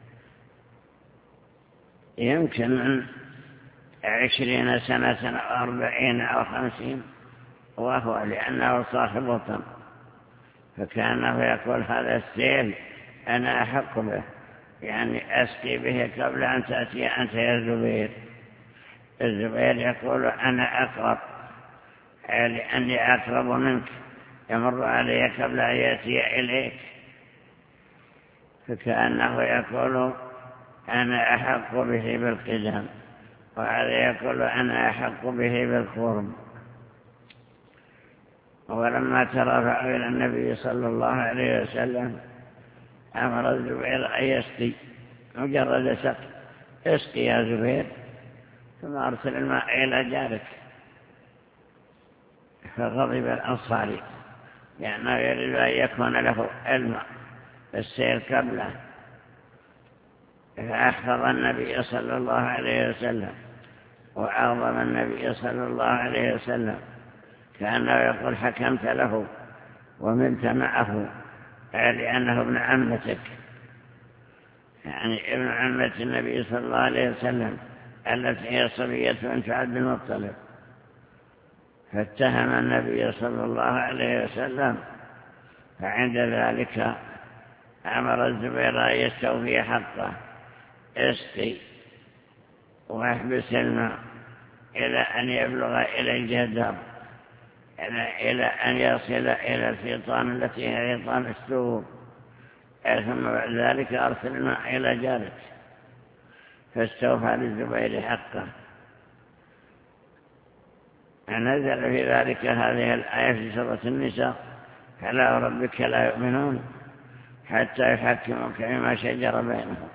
يمكن من عشرين سنة أو أربعين أو خمسين، وهو لأنه صاحب وطن، فكان يقول هذا السيل أنا أحق به، يعني أسقي به قبل أن تأتي أنت يا زبير. الزبير يقول أنا أقرب لأني أقرب منك، يمر علي قبل أن يأتي إليك. فكأنه يقول أنا أحق به بالقدم، وهذا يقول أنا أحق به بالقرب. ولما ترافعوا إلى النبي صلى الله عليه وسلم أمر الزبير أن يسقي، مجرد سقي، اسقي يا زبير ثم أرسل الماء إلى جارك. فغضب الأنصاري لأنه يريد أن يكون له الماء السير قبله، فأحفظ النبي صلى الله عليه وسلم وعظم النبي صلى الله عليه وسلم، كأنه يقول حكمت له ومنت معه لأنه ابن عمتك، يعني ابن عمة النبي صلى الله عليه وسلم التي هي صبية بنت عبد المطلب. فاتهم النبي صلى الله عليه وسلم، فعند ذلك أمر الزبير أن يستوفي حقه، اسقي واحبس الماء إلى أن يبلغ إلى الجدر، إلى أن يصل إلى الفيطان التي هي فيطان السور، ثم بعد ذلك أرسل الماء إلى جارك. فاستوفى للزبير حقه. نزل في ذلك هذه الآية في سورة النساء: فلا وربك لا يؤمنون حتى يحكموك فيما شجر بينهم.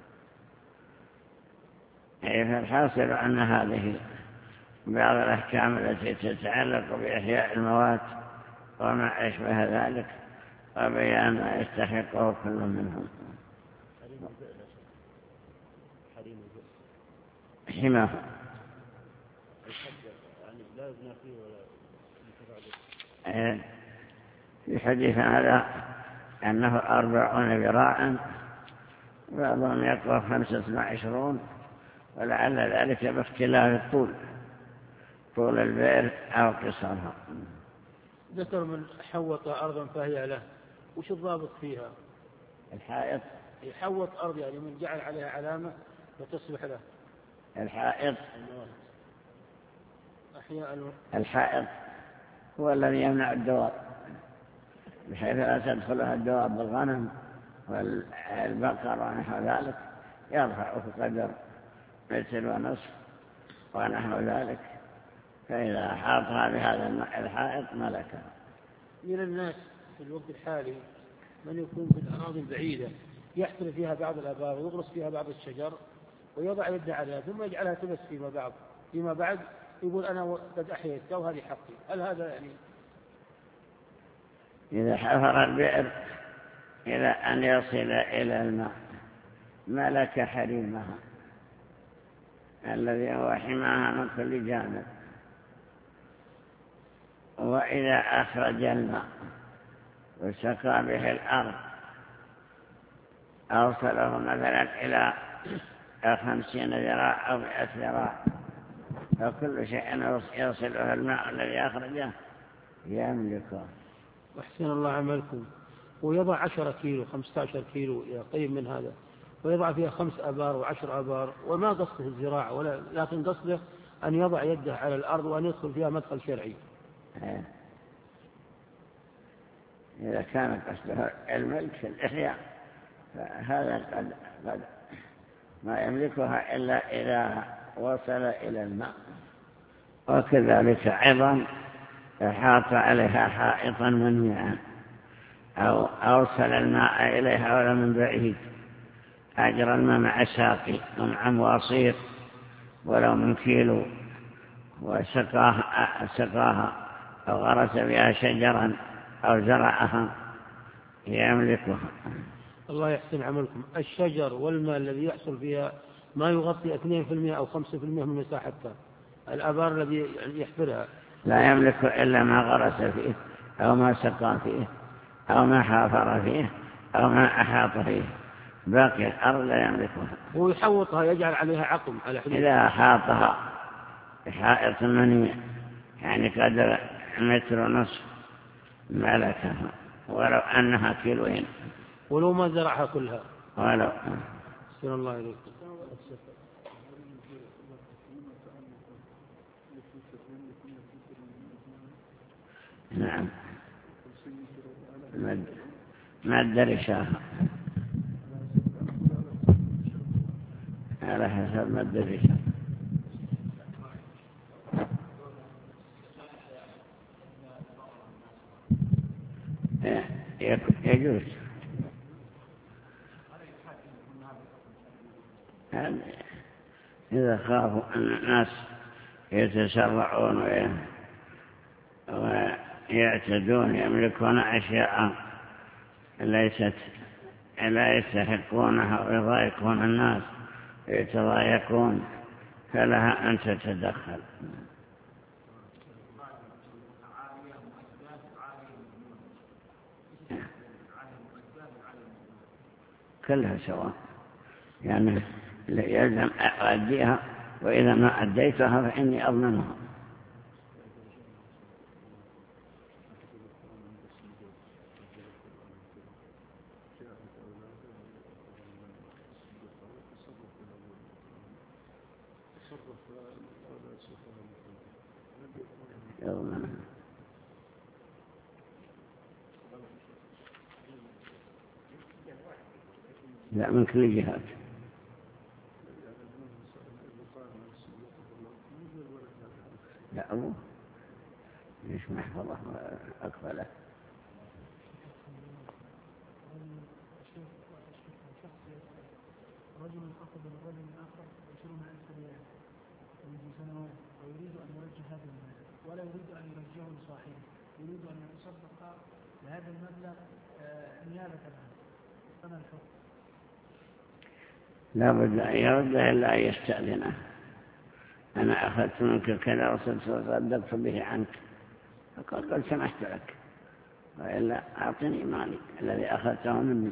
فالحاصل أن هذه بعض الأحكام التي تتعلق بإحياء الموات وما أشبه ذلك، وبيان ما يستحقه كل منهم. حماه في حديث هذا أنه أربعون ذراعا، بعضهم يقول خمسة وعشرون، ولعل ذلك باختلاف الطول، طول البئر أو قصرها. ذكر من حوط أرضا فهي له، وش الضابط فيها؟ الحائط يحوط أرض يعني من جعل عليها علامة وتصبح له. الحائط أحياء الحائط هو الذي يمنع الدواب، بحيث لا تدخلها الدواب بالغنم والبقر ونحو ذلك، يرفع في قدر متر ونصف ونحو ذلك، فإذا حاطها بهذا الحائط ملكها. من الناس في الوقت الحالي من يكون في الأراضي البعيدة يحفر فيها بعض الآبار ويغرس فيها بعض الشجر ويضع يده عليها ثم يجعلها تبث فيما بعد فيما بعد يقول أنا قد أحييتها وهذه حقي. هل هذا يعني إذا حفر البئر إلى أن يصل إلى الماء ملك حريمها الذي هو حماها من كل جانب، وإذا أخرج الماء وسقى به الأرض أوصله مثلا إلى خمسين ذراع أو مئة ذراع، فكل شيء يصله الماء الذي أخرجه يملكه. أحسن الله عملكم. ويضع عشرة كيلو خمسة عشر كيلو قريب من هذا، ويضع فيها خمس أبار وعشر أبار، وما قصده الزراعة ولا، لكن قصده أن يضع يده على الأرض وأن يدخل فيها مدخل شرعي. إذا كان قصده الملك في الإحياء فهذا قد, قد ما يملكها إلا إذا وصل إلى الماء. وكذلك أيضا حاط عليها حائطا منيعا أو أوصل الماء إليها ولا من بعيد، أجرى الماء مع ساقي ومع مواصير ولو من كيلو، وسقاها سقاها أو غرس بها شجرا أو زرعها يملكها. الله يحسن عملكم. الشجر والماء الذي يحصل فيها ما يغطي اثنين بالمئة أو خمسة بالمئة من مساحتها، الآبار الذي يحفرها لا يملك إلا ما غرس فيه أو ما سقى فيه أو ما حافر فيه أو ما أحاط فيه، باقي الأرض لا يملكها. هو يحوطها يجعل عليها عقم على حدود. إذا أحاطها بحائط منيع يعني قدر متر ونصف ملكها ولو أنها كيلوين، ولو ما زرعها كلها ولو. سلام الله عليكم. نعم ما أدري شاها على حسب ما أدري شاها. يجوز إذا خافوا أن الناس يتسرعون ويعتدون يملكون أشياء ليست لا يستحقونها ويضايقون الناس يتضايقون، فلها أن تتدخل. كلها سواء، يعني يلزم أؤديها، وإذا ما أديتها فإني أضمنها. لا من كل جهات. لا أبوه ليش محفظة أكفله. رجل أخذ من رجل آخر عشرون ألف ريال منذ سنوات ويريد أن يرجع هذا المال ولا يريد أن يرجعه لصاحبه، يريد أن يتصدق بهذا المبلغ نيابة عنه، فما الحكم؟ لا بد أن يرد إلا أن يستأذنه. أنا أخذت منك كذا وصدقت به عنك، فقال قد سمحت لك، وإلا أعطني مالي الذي أخذته مني.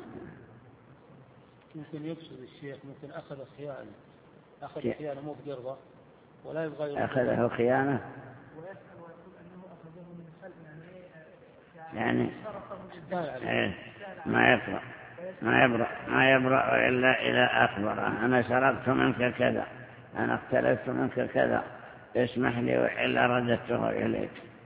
ممكن يقصد الشيخ ممكن أخذ خيانة، أخذ خيانة مو بقرضة ولا يبغى أخذه خيانة ويسأل ويقول أنه أخذه من خلق يعني يعني إيه ما يقرأ ما يبرأ ما يبرأ إلا إذا أخبره أنا سرقت منك كذا، أنا اختلفت منك كذا، اسمح لي وإلا رددته إليك.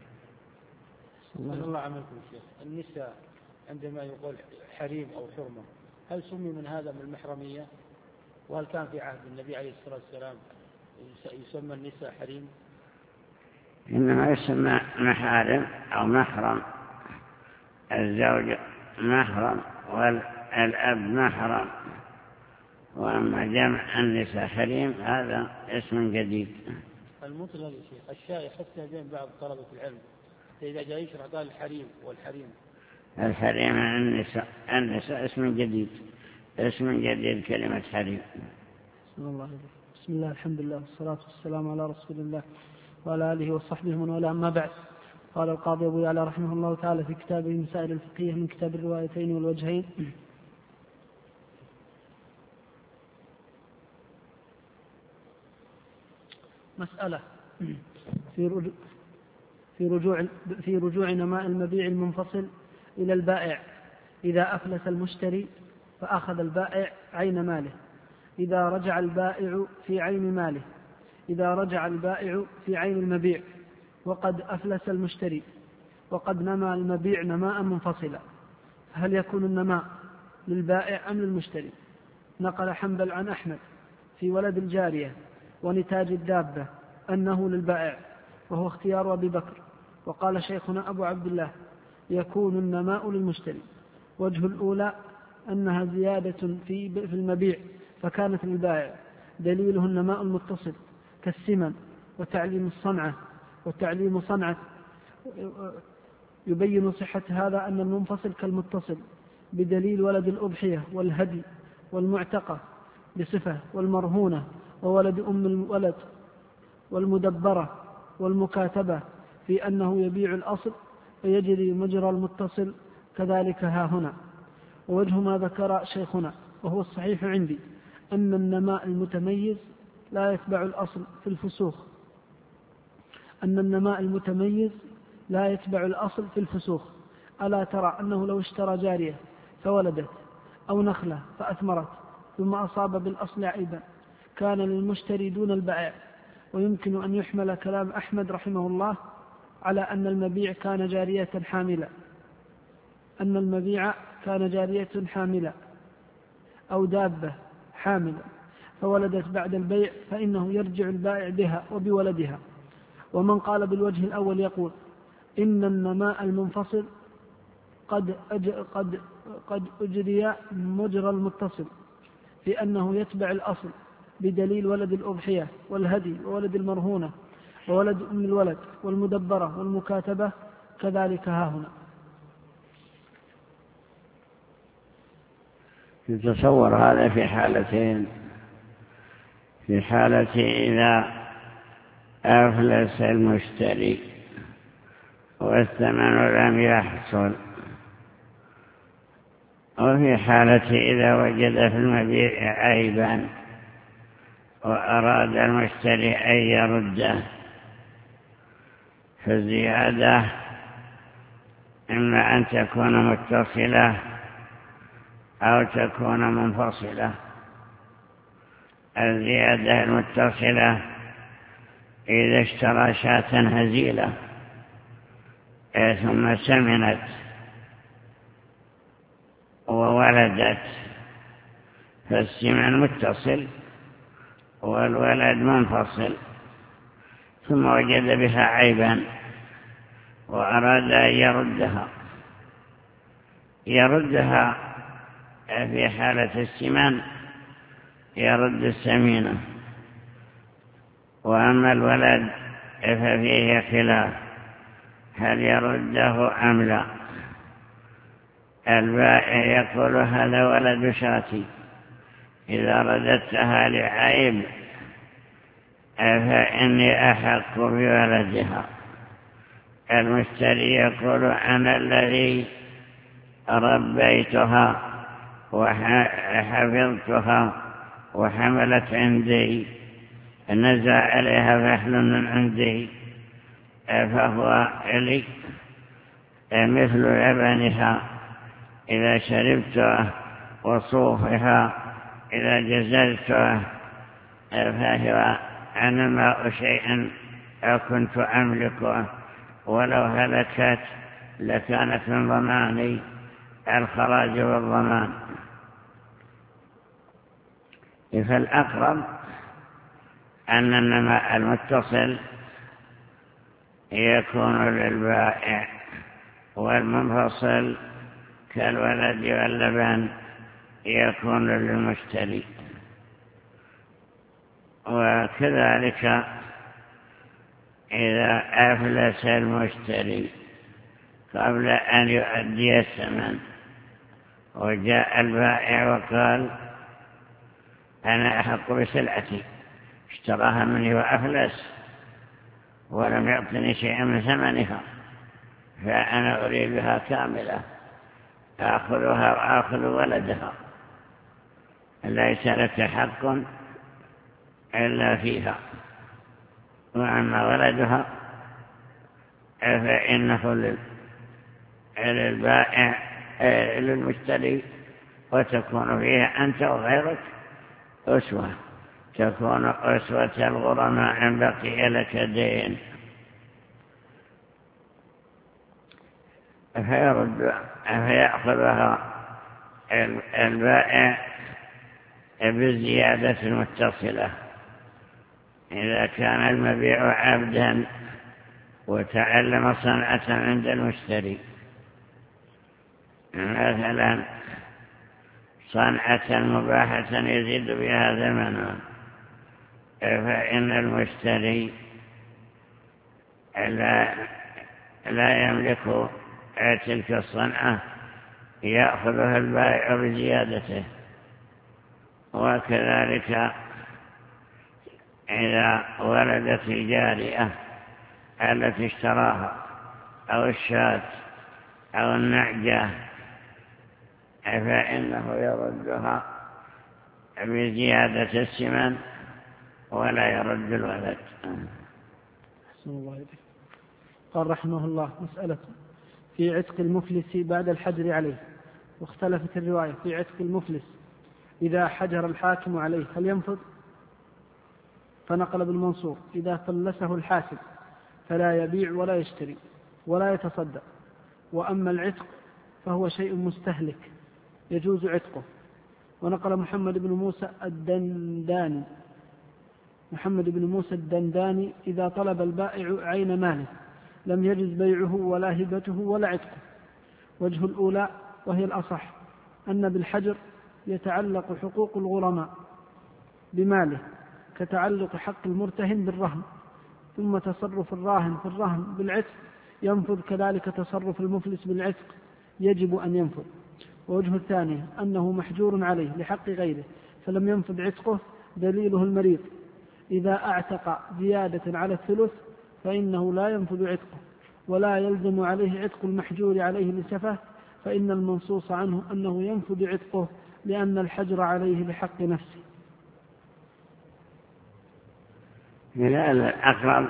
الله عملكم شيخ. النساء عندما يقول حريم أو حرمة هل سمي من هذا من المحرمية؟ وهل كان في عهد النبي عليه الصلاة والسلام يسمى النساء حريم؟ إنما يسمى محارم أو محرم، الزوج محرم والأب محرم، وأما جمع النساء حريم هذا اسم جديد. المطلق يا شيخ الشائع حتى بين بعض طلبة العلم إذا جاء يشرح قال الحريم والحريم. الحريم النساء النساء اسم جديد، اسم جديد كلمة حريم. بسم الله بسم الله الحمد لله والصلاة والسلام على رسول الله وعلى آله وصحبه من والاه. أما بعد، قال القاضي أبو يعلى رحمه الله تعالى في كتابه مسائل الفقهية من كتاب الروايتين والوجهين: مسألة في رجوع في رجوع في رجوع نماء المبيع المنفصل إلى البائع إذا أفلس المشتري فأخذ البائع عين ماله، إذا رجع البائع في عين ماله، إذا رجع البائع في عين المبيع وقد أفلس المشتري وقد نمى المبيع نماء منفصلا، هل يكون النماء للبائع أم للمشتري؟ نقل حنبل عن أحمد في ولد الجارية ونتاج الدابة أنه للبائع، وهو اختيار أبي بكر. وقال شيخنا أبو عبد الله يكون النماء للمشتري. وجه الأولى أنها زيادة في المبيع فكانت للبائع، دليله النماء المتصل كالسمن وتعليم الصنعة وتعليم صنعة، يبين صحة هذا أن المنفصل كالمتصل بدليل ولد الأضحية والهدي والمعتقة بصفة والمرهونة وولد أم الولد والمدبرة والمكاتبة في أنه يبيع الأصل فيجري مجرى المتصل، كذلك ها هنا. ووجه ما ذكر شيخنا وهو الصحيح عندي أن النماء المتميز لا يتبع الأصل في الفسوخ أن النماء المتميز لا يتبع الأصل في الفسوخ. ألا ترى أنه لو اشترى جارية فولدت أو نخلة فأثمرت ثم أصاب بالأصل عيبا كان للمشتري دون البائع. ويمكن أن يحمل كلام أحمد رحمه الله على أن المبيع كان جارية حاملة أن المبيع كان جارية حاملة أو دابة حاملة فولدت بعد البيع فإنه يرجع البائع بها وبولدها. ومن قال بالوجه الأول يقول إن النماء المنفصل قد أج... قد قد أجري مجرى المتصل في أنه يتبع الأصل بدليل ولد الأضحية والهدي وولد المرهونة وولد أم الولد والمدبرة والمكاتبة، كذلك ها هنا. يتصور هذا في حالتين: في حالة إذا أفلس المشتري والثمن لم يحصل، وفي حالة إذا وجد في المبيع عيبا وأراد المشتري أن يرده، فالزيادة إما أن تكون متصلة أو تكون منفصلة. الزيادة المتصلة إذا اشترى شاة هزيلة ثم سمنت وولدت فالسمن متصل والولد منفصل، ثم وجد بها عيبا وأراد أن يردها يردها في حالة السمن يرد السمينة. وأما الولد ففيه خلاف هل يرده أم لا. البائع يقول هذا ولد شاتي، إذا رددتها لعيب فإني أحق بولدها. المشتري يقول أنا الذي ربيتها وحفظتها وحملت عندي، نزع عليها فحل من عندي فهو لي مثل لبنها إذا شربته وصوفها إذا جزلته، فهو أنا ما شيء كنت أملكه، ولو هلكت لكانت من ضماني الخراج والضمان. فالأقرب أن النماء المتصل يكون للبائع، والمنفصل كالولد واللبن يكون للمشتري. وكذلك إذا أفلس المشتري قبل أن يؤدي الثمن وجاء البائع وقال أنا أحق بسلعتي، اشتراها مني وأفلس ولم يعطني شيئا من ثمنها، فأنا أريدها كاملة آخذها وآخذ ولدها، ليس لك حق إلا فيها، وأما ولدها فإنه للبائع للمشتري، وتكون فيها أنت وغيرك أسوة، تكون أسوة الغرماء إن بقي لك دين، فيرد فيأخذها البائع بزيادة متصلة. إذا كان المبيع عبدا وتعلم صنعة عند المشتري، مثلا صنعة مباحة يزيد بها ثمنها، فإن المشتري لا, لا يملك تلك الصنعة، يأخذها البائع بزيادته. وكذلك إذا ولدت الجارية التي اشتراها أو الشاة أو النعجة، فإنه يردها بزيادة الثمن ولا يرد الولد. أحسن الله إليك. قال رحمه الله: مسألة في عتق المفلس بعد الحجر عليه، واختلفت الرواية في عتق المفلس إذا حجر الحاكم عليه هل ينفذ؟ فنقل بالمنصور: إذا فلسه الحاسب فلا يبيع ولا يشتري ولا يتصدق. وأما العتق فهو شيء مستهلك يجوز عتقه. ونقل محمد بن موسى الدنداني محمد بن موسى الدنداني: إذا طلب البائع عين ماله لم يجز بيعه ولا هبته ولا عتقه. وجه الأولى وهي الأصح أن بالحجر يتعلق حقوق الغرماء بماله كتعلق حق المرتهن بالرهن، ثم تصرف الراهن في الرهن بالعتق ينفذ، كذلك تصرف المفلس بالعتق يجب أن ينفذ. ووجه الثاني أنه محجور عليه لحق غيره فلم ينفذ عتقه، دليله المريض إذا أعتق زيادة على الثلث فإنه لا ينفذ عتقه، ولا يلزم عليه عتق المحجور عليه لسفه، فإن المنصوص عنه أنه ينفذ عتقه لأن الحجر عليه بحق نفسه. من الأقرب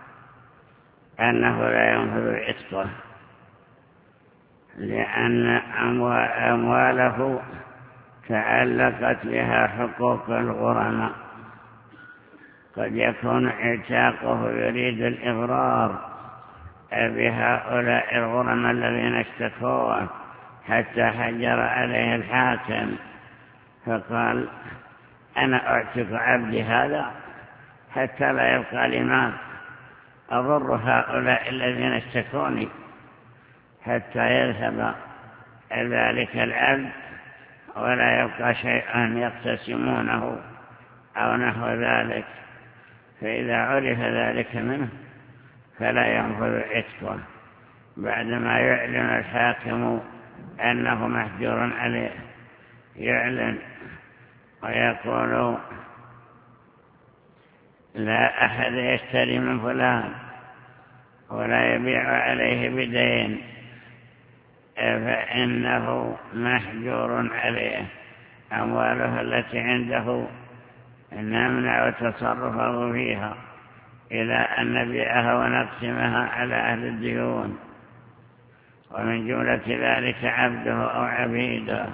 أنه لا ينفذ عتقه، لأن أمواله تعلقت بها حقوق الغرماء. قد يكون اعتاقه يريد الإضرار بهؤلاء الغرماء الذين اشتكوه حتى حجر عليه الحاكم، فقال: أنا أعتق عبدي هذا حتى لا يبقى لي مال، أضر هؤلاء الذين اشتكوني حتى يذهب ذلك العبد ولا يبقى شيئا يقتسمونه أو نحو ذلك. فإذا عرف ذلك منه فلا ينفذ عتقه بعدما يعلن الحاكم أنه محجور عليه، يعلن ويقول: لا أحد يشتري من فلان ولا يبيع عليه بدين، فإنه محجور عليه، أمواله التي عنده نمنع تصرفه فيها إلى أن نبيعها ونقسمها على أهل الديون، ومن جملة ذلك عبده أو عبيده.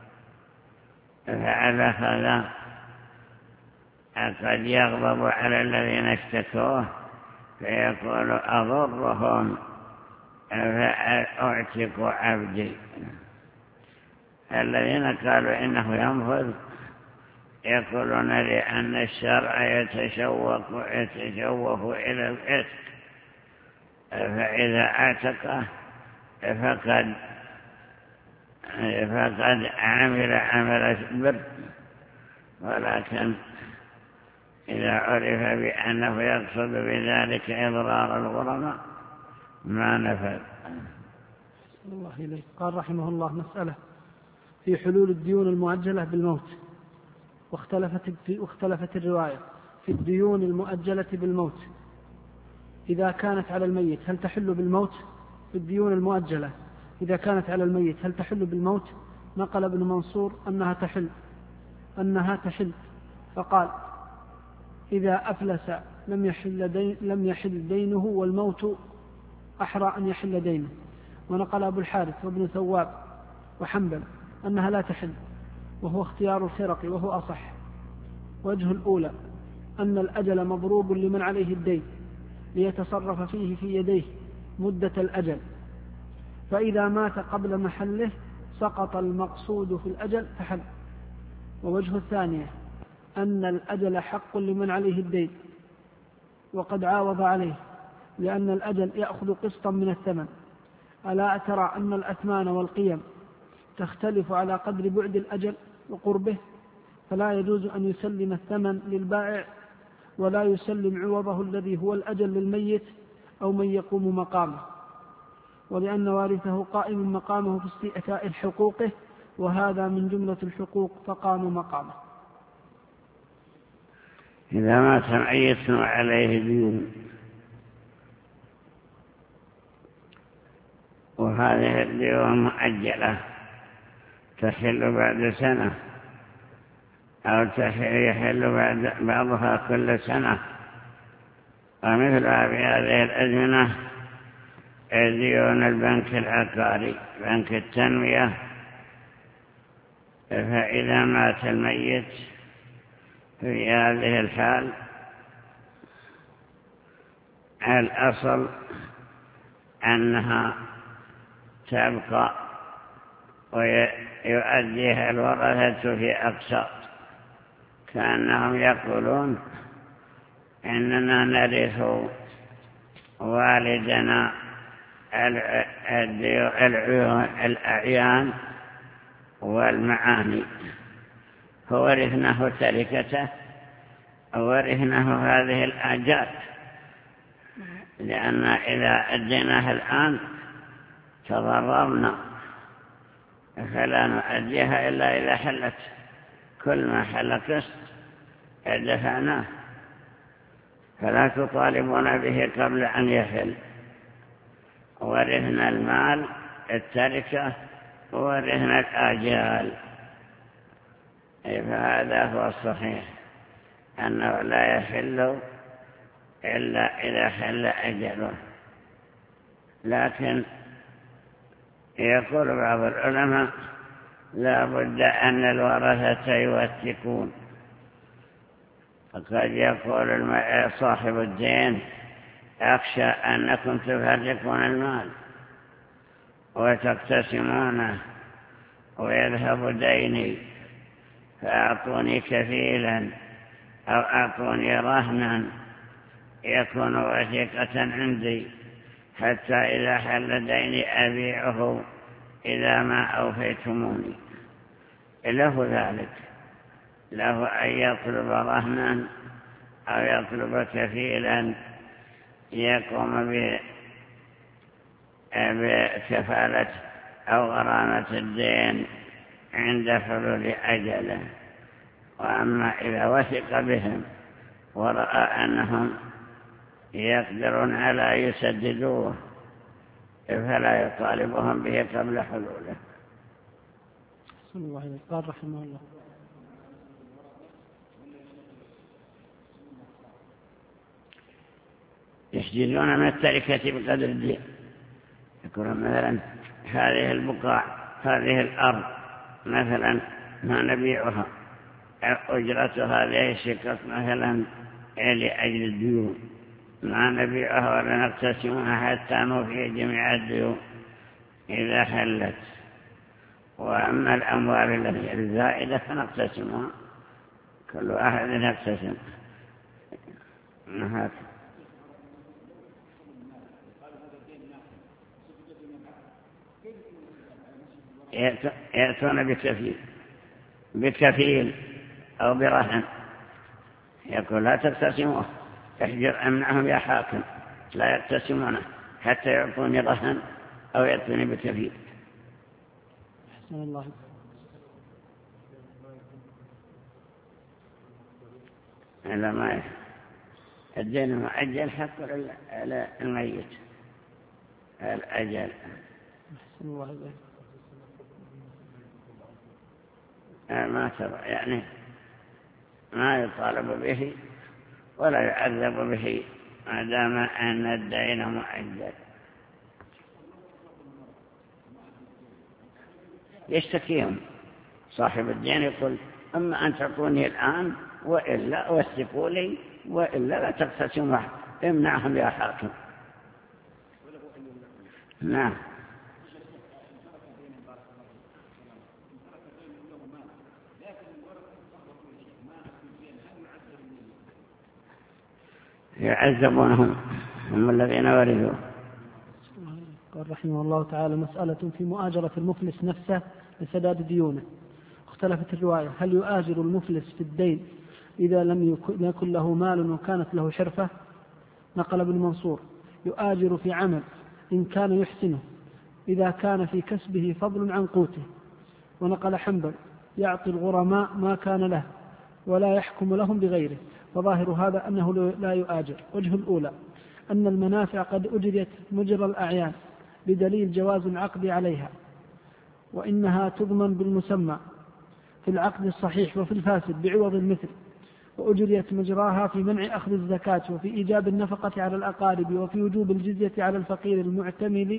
فعلى هذا قد يغضب على الذين اشتكوه فيقول: أضرهم فأعتق عبدي. الذين قالوا إنه ينفذ يقولون لأن الشرع يتشوق يتشوف إلى العتق، فإذا اعتقه فقد فقد عمل عمل البر، ولكن إذا عرف بأنه يقصد بذلك إضرار الغرماء ما نفذ. الله إليك. قال رحمه الله: مسألة في حلول الديون المؤجلة بالموت، واختلفت, واختلفت الرواية في الديون المؤجلة بالموت إذا كانت على الميت هل تحل بالموت في الديون المؤجلة إذا كانت على الميت هل تحل بالموت؟ نقل ابن منصور أنها تحل أنها تحل فقال إذا أفلس لم يحل, دين لم يحل دينه والموت أحرى أن يحل دينه. ونقل أبو الحارث وابن ثواب وحنبل أنها لا تحل، وهو اختيار الخرقي وهو أصح. وجه الأولى أن الأجل مضروب لمن عليه الدين ليتصرف فيه في يديه مدة الأجل، فإذا مات قبل محله سقط المقصود في الأجل فحل. ووجه الثانية أن الأجل حق لمن عليه الدين وقد عاوض عليه، لأن الأجل يأخذ قسطا من الثمن. ألا ترى أن الأثمان والقيم تختلف على قدر بعد الأجل وقربه، فلا يجوز أن يسلم الثمن للبائع ولا يسلم عوضه الذي هو الأجل للميت أو من يقوم مقامه، ولأن وارثه قائم مقامه في استيفاء حقوقه، وهذا من جملة الحقوق فقام مقامه. إذا مات ميت وعليه ديون وهذه الديون مؤجلة تحل بعد سنة أو يحل بعد بعضها كل سنة، ومثلها في هذه الأزمنة ديون البنك العقاري بنك التنمية. فإذا مات الميت في هذه الحال الأصل أنها تبقى ويؤديها الورثة في أقساط، كأنهم يقولون إننا نرث والدنا الأعيان والمعاني، فورثناه تركته وورثناه هذه الآجال، لأن إذا أديناها الآن تضررنا، فلا نؤديها إلا إذا حلت، كل ما حل قسط دفعناه، فلا تطالبون به قبل أن يحل. ورثنا المال التركة وورثنا الآجال، فهذا هو الصحيح أنه لا يحل إلا إذا حل أجله. لكن يقول بعض العلماء لا بد أن الورثة يوثقون، فقد يقول صاحب الدين أخشى أنكم تفرقون المال وتقتسمونه ويذهب ديني، فأعطوني كفيلا أو أعطوني رهنا يكون وثيقة عندي، حتى إذا حل ديني أبيعه إذا ما أوفيتموني. له ذلك، له أن يطلب رهنا أو يطلب كفيلا يقوم بكفالة أو غرامة الدين عند حلول أجله. وأما إذا وثق بهم ورأى أنهم يقدرون على يسددوه فلا يطالبهم به قبل حلوله. بسم الله قال رحمه الله: يحجزون من التركة بقدر الدين، يقولون مثلا هذه البقاع هذه الأرض مثلا ما نبيعها، أجرة هذه الشقة مثلا لأجل الديون ما نبيعها ولا نقتسمها حتى نوفي جميع الديون إذا حلت. وأما الأموال التي الزائدة فنقتسمها، كل واحد يقتسم. يأتون بكفيل بكفيل أو برهن، يقول لا تقتسموه، احجر أمنعهم يا حاكم، لا يقتسمونه حتى يعطوني رهن أو يأتوني بكفيل. أحسن الله. إلا ما الدين المؤجل حق على الميت. الأجل. ما ترى يعني ما يطالب به ولا يعذب به ما دام أن الدين مؤجل. يشتكيهم صاحب الدين يقول أما أن تعطوني الآن وإلا وثقوا لي وإلا لا تقتسموا، امنعهم يا حاكم. نعم. يعذبونهم هم الذين ورثوا. قال رحمه الله تعالى: مسألة في مؤاجرة المفلس نفسه لسداد ديونه. اختلفت الرواية: هل يؤاجر المفلس في الدين إذا لم يكن له مال وكانت له حرفة؟ نقل ابن منصور: يؤاجر في عمل إن كان يحسنه إذا كان في كسبه فضل عن قوته. ونقل حنبل: يعطي الغرماء ما كان له ولا يحكم لهم بغيره. فظاهر هذا أنه لا يؤاجر. وجه الأولى أن المنافع قد أجرت مجرى الأعيان بدليل جواز العقد عليها، وإنها تضمن بالمسمى في العقد الصحيح وفي الفاسد بعوض المثل، وأجريت مجراها في منع أخذ الزكاة وفي إيجاب النفقة على الأقارب وفي وجوب الجزية على الفقير المعتمل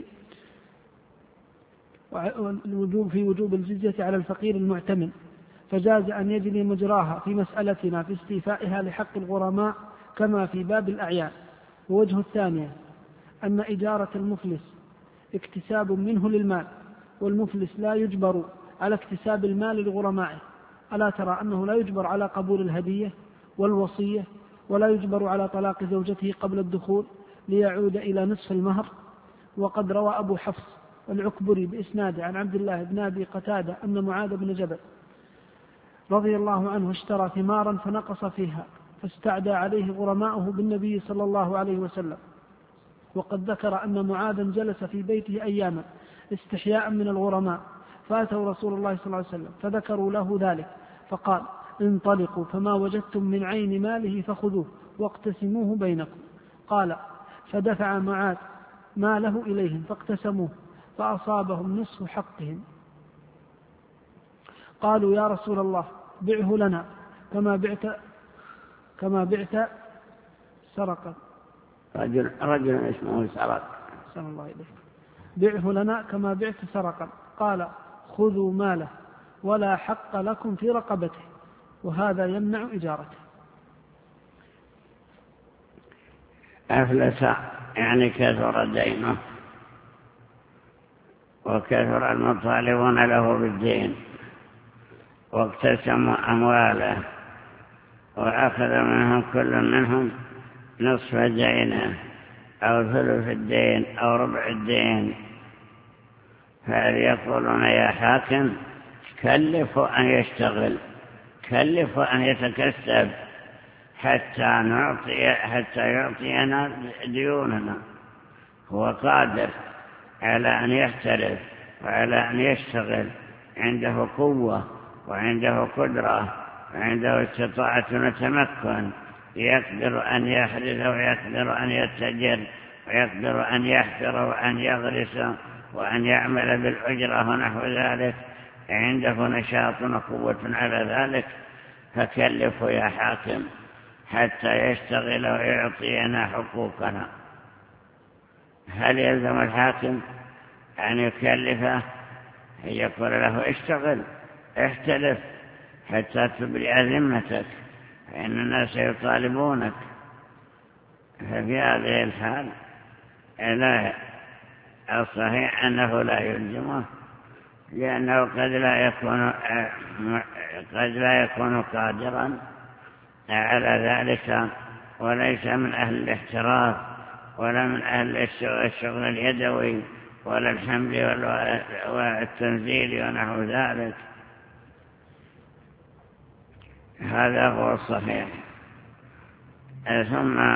والوجوب في وجوب الجزية على الفقير المعتمن، فجاز أن يجري مجراها في مسألتنا في استيفائها لحق الغرماء كما في باب الأعيان. ووجه الثانية أن إجارة المفلس اكتساب منه للمال، والمفلس لا يجبر على اكتساب المال لغرمائه. ألا ترى أنه لا يجبر على قبول الهدية والوصية، ولا يجبر على طلاق زوجته قبل الدخول ليعود إلى نصف المهر؟ وقد روى أبو حفص العكبري بإسناد عن عبد الله بن أبي قتادة أن معاذ بن جبل رضي الله عنه اشترى ثمارا فنقص فيها فاستعدى عليه غرماؤه بالنبي صلى الله عليه وسلم. وقد ذكر أن معاذا جلس في بيته أياما استحياء من الغرماء، فأتوا رسول الله صلى الله عليه وسلم فذكروا له ذلك، فقال: انطلقوا فما وجدتم من عين ماله فخذوه واقتسموه بينكم. قال: فدفع معاذ ماله إليهم فاقتسموه فأصابهم نصف حقهم. قالوا: يا رسول الله بعه لنا كما بعت كما بعت سرقا. رجل رجل اسمه سرق. سلام الله عليه. بعه لنا كما بعت سرقا. قال: خذوا ماله ولا حق لكم في رقبته، وهذا يمنع إجارته. أفلس يعني كثر دينه وكثر المطالبون له بالدين، واقتسموا أمواله وأخذ منهم كل منهم نصف دينه أو ثلث الدين أو ربع الدين. فهل يقولون: يا حاكم كلف أن يشتغل، كلف أن يتكسب حتى نعطي حتى يعطينا ديوننا؟ هو قادر على أن يحترف وعلى أن يشتغل، عنده قوة وعنده قدرة وعنده استطاعة وتمكن، يقدر أن يحرث ويقدر أن يتجر ويقدر أن يحفر وأن يغرس وأن يعمل بالأجرة ونحو ذلك، عنده نشاط وقوة على ذلك، فكلفه يا حاكم حتى يشتغل ويعطينا حقوقنا. هل يلزم الحاكم أن يكلفه أن يقول له: اشتغل احتلف حتى تبرئ ذمتك، فإن الناس يطالبونك؟ ففي هذه الحال لا، الصحيح أنه لا يلزمه، لأنه قد لا يكون قد لا يكون قادرا على ذلك، وليس من أهل الاحتراف ولا من أهل الشغل اليدوي ولا الحمل والتنزيل ونحو ذلك. هذا هو الصحيح. ثم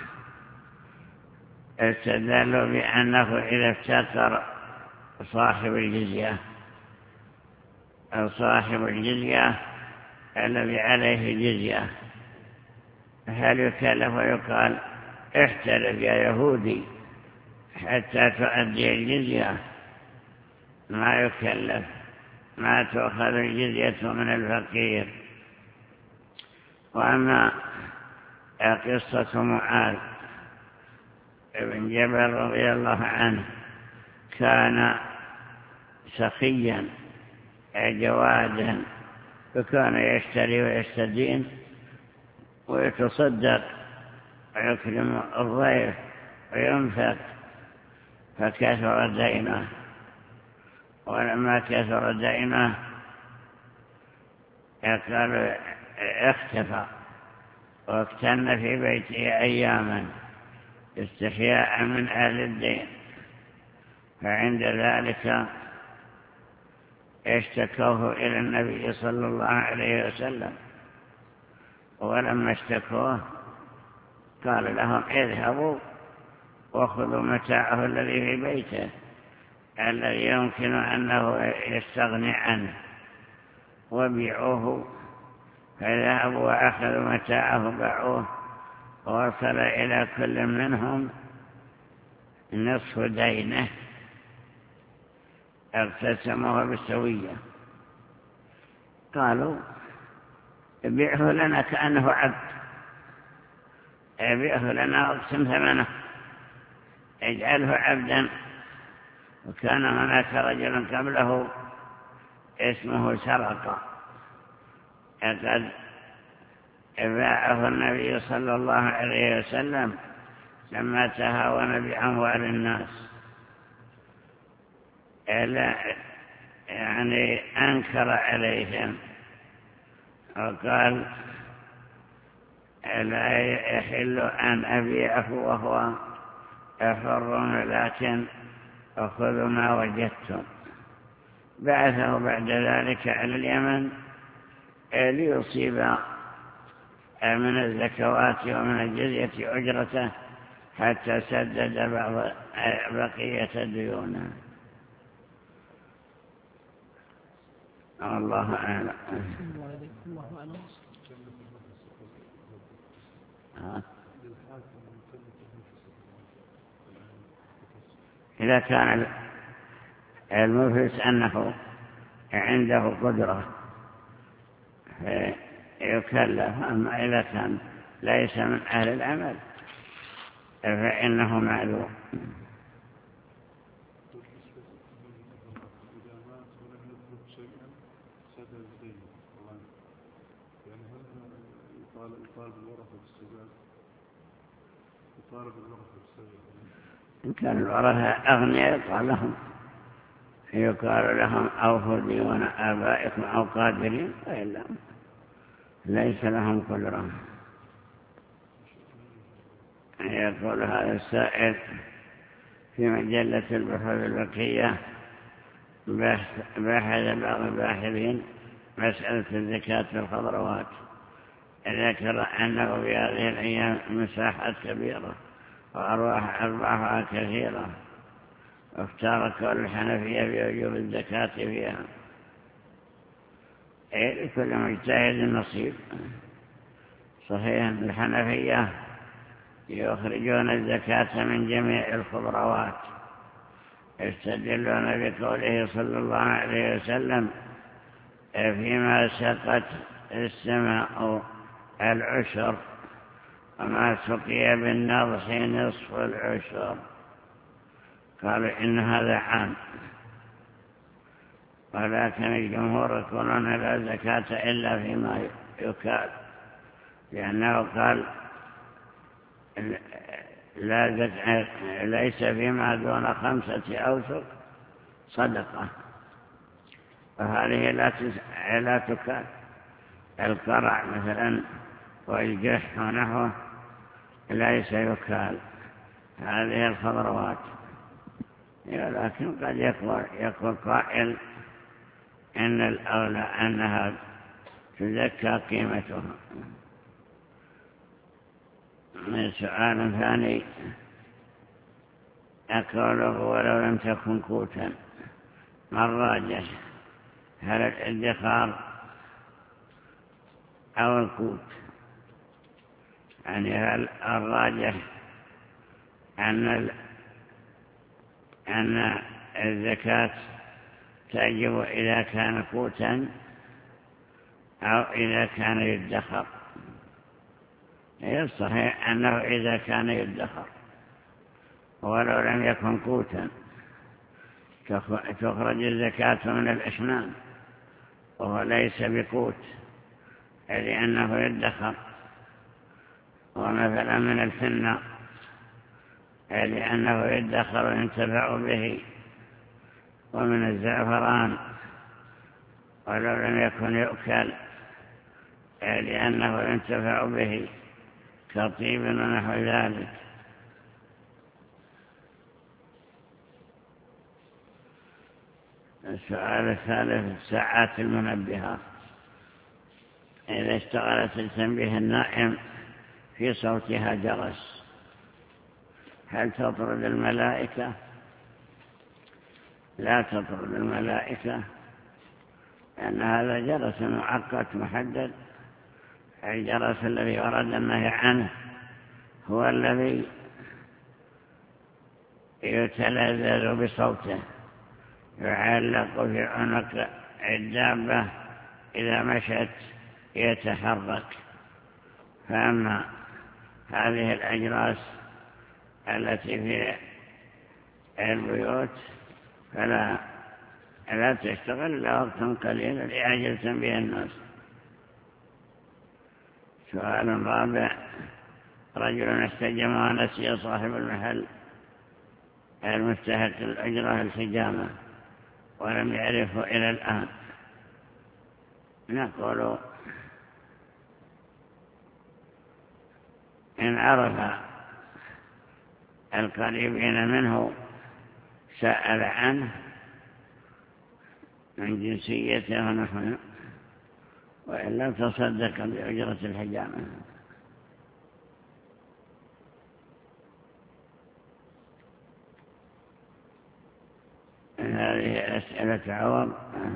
استدلوا بأنه إذا افتقر صاحب الجزية أو صاحب الجزية الذي عليه جزية، هل يكلف ويقال: احترف يا يهودي حتى تؤدي الجزية ما يكلف، ما تؤخذ الجزية من الفقير. وأما قصة معاذ بن جبل رضي الله عنه، كان سخيا جوادا، فكان يشتري ويستدين ويتصدق ويكرم الضيف وينفق، فكثر دينه. ولما كثر دينه قال اختفى واكتن في بيته أياما استحياء من أهل الدين، فعند ذلك اشتكوه إلى النبي صلى الله عليه وسلم. ولما اشتكوه قال لهم اذهبوا وخذوا متاعه الذي في بيته الذي يمكن أنه يستغني عنه وبيعوه. فذهبوا وأخذوا متاعه باعوه، ووصل إلى كل منهم نصف دينه، اقتسموه بالسوية. قالوا ابيعه لنا كأنه عبد، ابيعه لنا واقسم ثمنه، اجعله عبدا. وكان هناك رجل قبله اسمه سرقة، قد باعه النبي صلى الله عليه وسلم لما تهاون بأموال الناس، يعني أنكر عليهم وقال لا يحل أن أبيعه وهو حر، لكن أخذوا ما وجدتم. بعثه بعد ذلك على اليمن ليصيب من الزكوات ومن الجزية أجرته حتى سدد بعض بقية ديونه. الله أعلم. إذا كان المفلس أنه عنده قدرة يكلف، أما إذا كان ليس من أهل العمل فإنه معذور. إن كان الورثة أغنياء يقال لهم يقال لهم أوفوا ديون آبائكم أو قادرين، وإلا ليس لهم قدرة. يقول هذا السائل في مجلة البحوث الفقهية، بحث بعض الباحثين مسألة الزكاة في الخضروات، ذكر أنه في هذه الأيام مساحات كبيرة وأرباحها كثيرة، واختار كل الحنفية بوجوب الزكاة فيها. لكل مجتهد نصيب. صحيح الحنفية يخرجون الزكاة من جميع الخضروات، يستدلون بقوله صلى الله عليه وسلم فيما سقت السماء العشر وما سقي بالنضح نصف العشر. قالوا إن هذا عام، ولكن الجمهور يقولون لا زكاة إلا فيما يكال، لأنه قال لا زكاة ليس فيما دون خمسة أوسق صدقة، وهذه لا تكال. القرع مثلا والجح ونحوه ليس يكال، هذه الخضروات. لكن قد يقول, يقول قائل إن الأولى أنها تزكى قيمتها. من سؤال ثاني أقوله ولو لم تكن قوتا، ما الراجح؟ هل الادخار أو القوت؟ يعني هل الراجح أن أن الزكاة تجب إذا كان قوتا أو إذا كان يدخر. الصحيح أنه إذا كان يدخر ولو لم يكن قوتا تخرج الزكاة من الأشنان وهو ليس بقوت لأنه يدخر، ومثلا من الفنة لأنه يدخر وينتفع به، ومن الزعفران ولو لم يكن يؤكل لأنه ينتفع به كطيب ونحو ذلك. السؤال الثالث: ساعات المنبهات إذا اشتغلت التنبيه النائم في صوتها جرس هل تطرد الملائكة؟ لا تطرد الملائكة، لأن هذا جرس مؤقت محدد. الجرس الذي ورد النهي عنه هو الذي يتلذذ بصوته، يعلق في عنق الدابة إذا مشت يتحرك. فأما هذه الأجراس التي في البيوت فلا لا تشتغل إلا وقتا قليلا لأجل تنبيه الناس. سؤال رابع: رجل استجم ونسي صاحب المحل المستحق الأجرة الحجامة ولم يعرفه إلى الآن، نقول إن عرف القريبين منه سأل عنه من جنسيته ونحن، وإلا تصدق بأجرة الحجامة. هذه أسئلة عوض.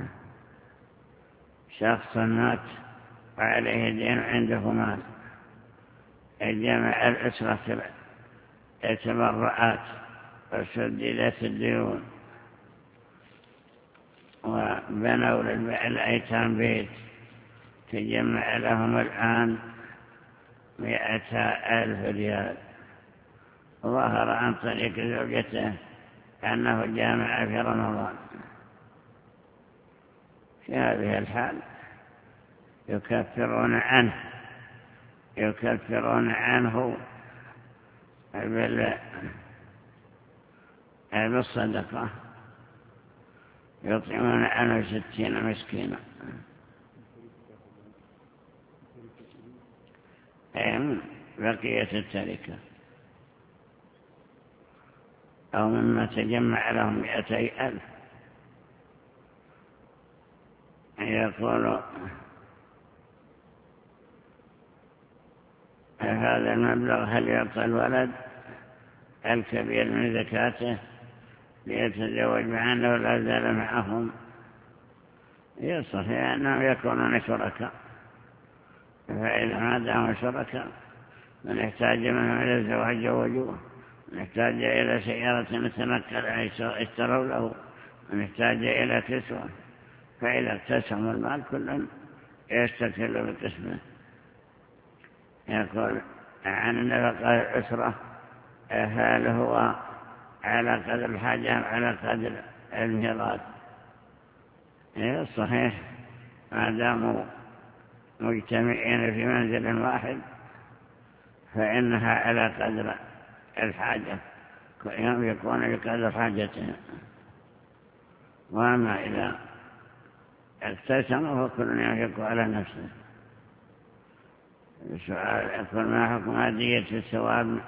شخص مات وعليه دين عنده مال، جمع الأسرة التبرعات وسددت الديون وبنوا للأيتام بيت، تجمع لهم الآن مئة ألف ريال. ظهر عن طريق زوجته أنه جامع في رمضان. في هذه الحال يكفرون عنه يكفرون عنه بالصدقة، يطعمون عنه ستين مسكينا. بقية التركة أو مما تجمع لهم مئتي ألف. يقول هذا المبلغ هل يعطى الولد الكبير من زكاته ليتزوج مع أنه لا زال معهم؟ يصحيح أنهم يكونون شركاء، فإذا ما داموا شركاء من يحتاج منهم إلى الزواج زوجوه، من يحتاج إلى سيارة يتنقل اشتروا له، من يحتاج إلى كسوة، فإذا اقتسموا المال كل يستكل بقسمه. يقول عن النفقة الأسرة هل هو على قدر الحاجة أم على قدر الميراث؟ صحيح ما داموا مجتمعين في منزل واحد فإنها على قدر الحاجة، كل يوم يكون بقدر حاجته. وأما إذا اقتسموا فكل يوم يكون على نفسه. السؤال يقول ما حكم هدية الثواب؟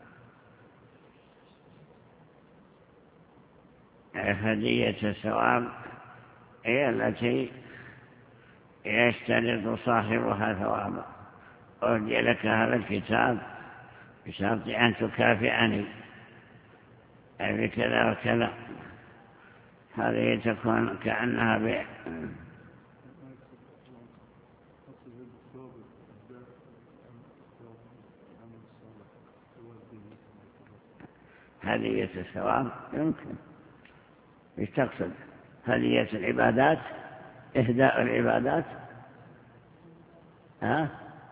هدية الثواب هي التي يشترط صاحبها ثوابا. أهدي لك هذا الكتاب بشرط أن تكافئني بكذا وكذا، هذه تكون كأنها بيع. هدية الثواب يمكن إيش تقصد؟ هدية العبادات، إهداء العبادات. ها؟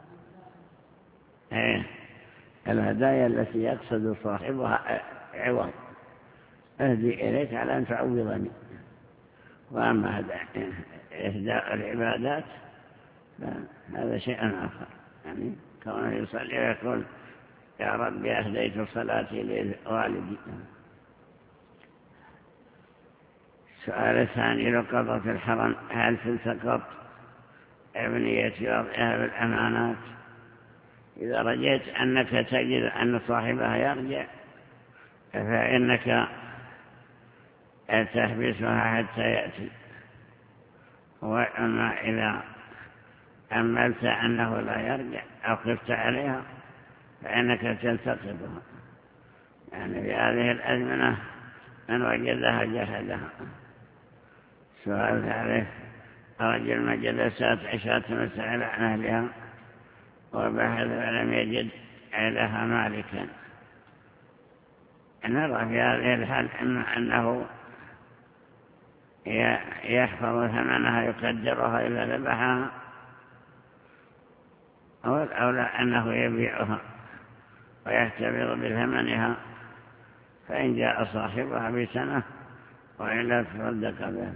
إيه، الهدايا التي يقصد صاحبها عوض، أهدي إليك على أن تعوضني. وأما إهداء العبادات هذا شيء آخر، يعني كونه يصلي ويقول يا ربي أهديت صلاتي لوالدي. السؤال الثاني: لقطة الحرم هل تلتقط بنية وضعها بالأمانات؟ إذا رجيت أنك تجد أن صاحبها يرجع فإنك تحبسها حتى يأتي، وأما إذا أملت أنه لا يرجع أو خفت عليها فإنك تلتقطها. يعني في هذه الأزمنة من وجدها جهدها. سؤال ثالث: رجل ما جلسات عشاة مسألة عن أهلها وبحث ولم يجد لها مالكا، نرى في هذه الحال إما أنه يحفظ ثمنها يقدرها إذا ذبحها، أو الأولى أنه يبيعها ويحتفظ بثمنها، فإن جاء صاحبها بسنة وإلا تصدق بها.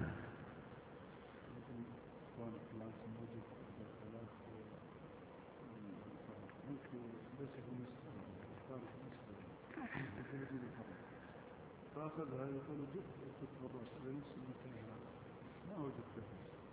فأخذها يقول جئت تتبرس لنصف مكانها ما وجدتها،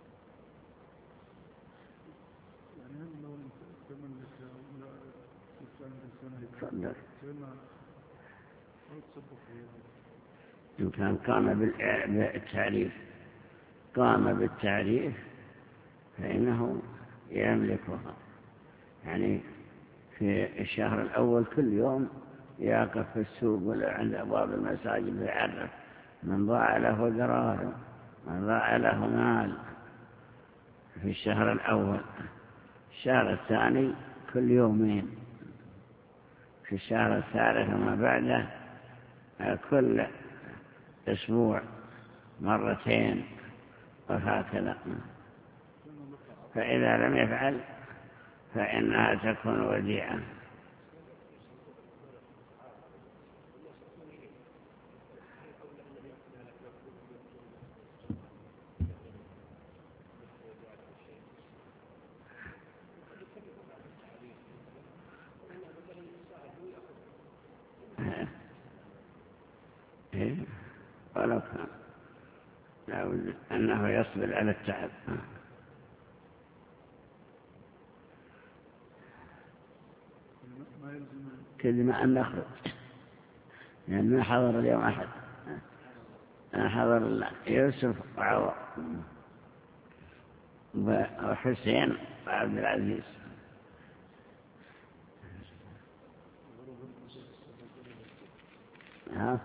يعني هل لو انت تملكها ولا كنت عندك سنة فإنها أو تصدق فيها؟ إن كان قام بالتعريف قام بالتعريف فإنه يملكها. يعني في الشهر الأول كل يوم يقف في السوق ولا عند أبواب المساجد ويعرف من ضاع له دراهم، من ضاع له مال في الشهر الأول. الشهر الثاني كل يومين، في الشهر الثالث وما بعده كل أسبوع مرتين، وهكذا. فإذا لم يفعل فإنها تكون وديعة. ولو كان لابد أنه يصبر على التعب. كلمة أن نخرج، يعني ما حضر اليوم أحد، أنا حضر يوسف وعوض وحسين وعبد العزيز. ها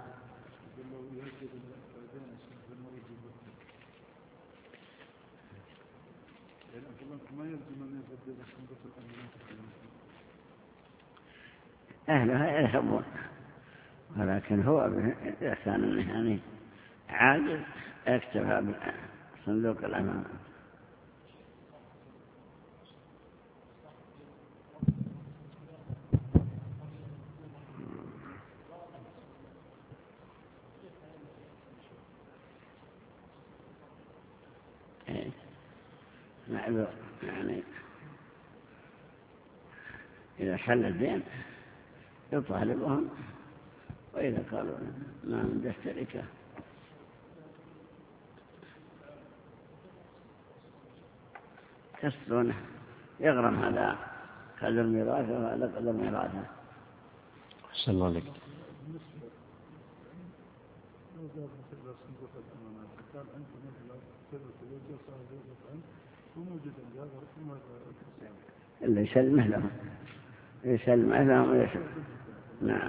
أهلها يذهبون، ولكن هو إذا كان يعني عاجز اكتفى بصندوق الأمانة. معذور، يعني إذا حل الدين يطالبهم، وإذا قالوا ما من تركه يسرونه، يغرم هذا قدر ميراثه وهذا قدر ميراثه. أحسن الله عليك. إلا يسلمه لهم، يسلمه لهم ويسلم. نعم،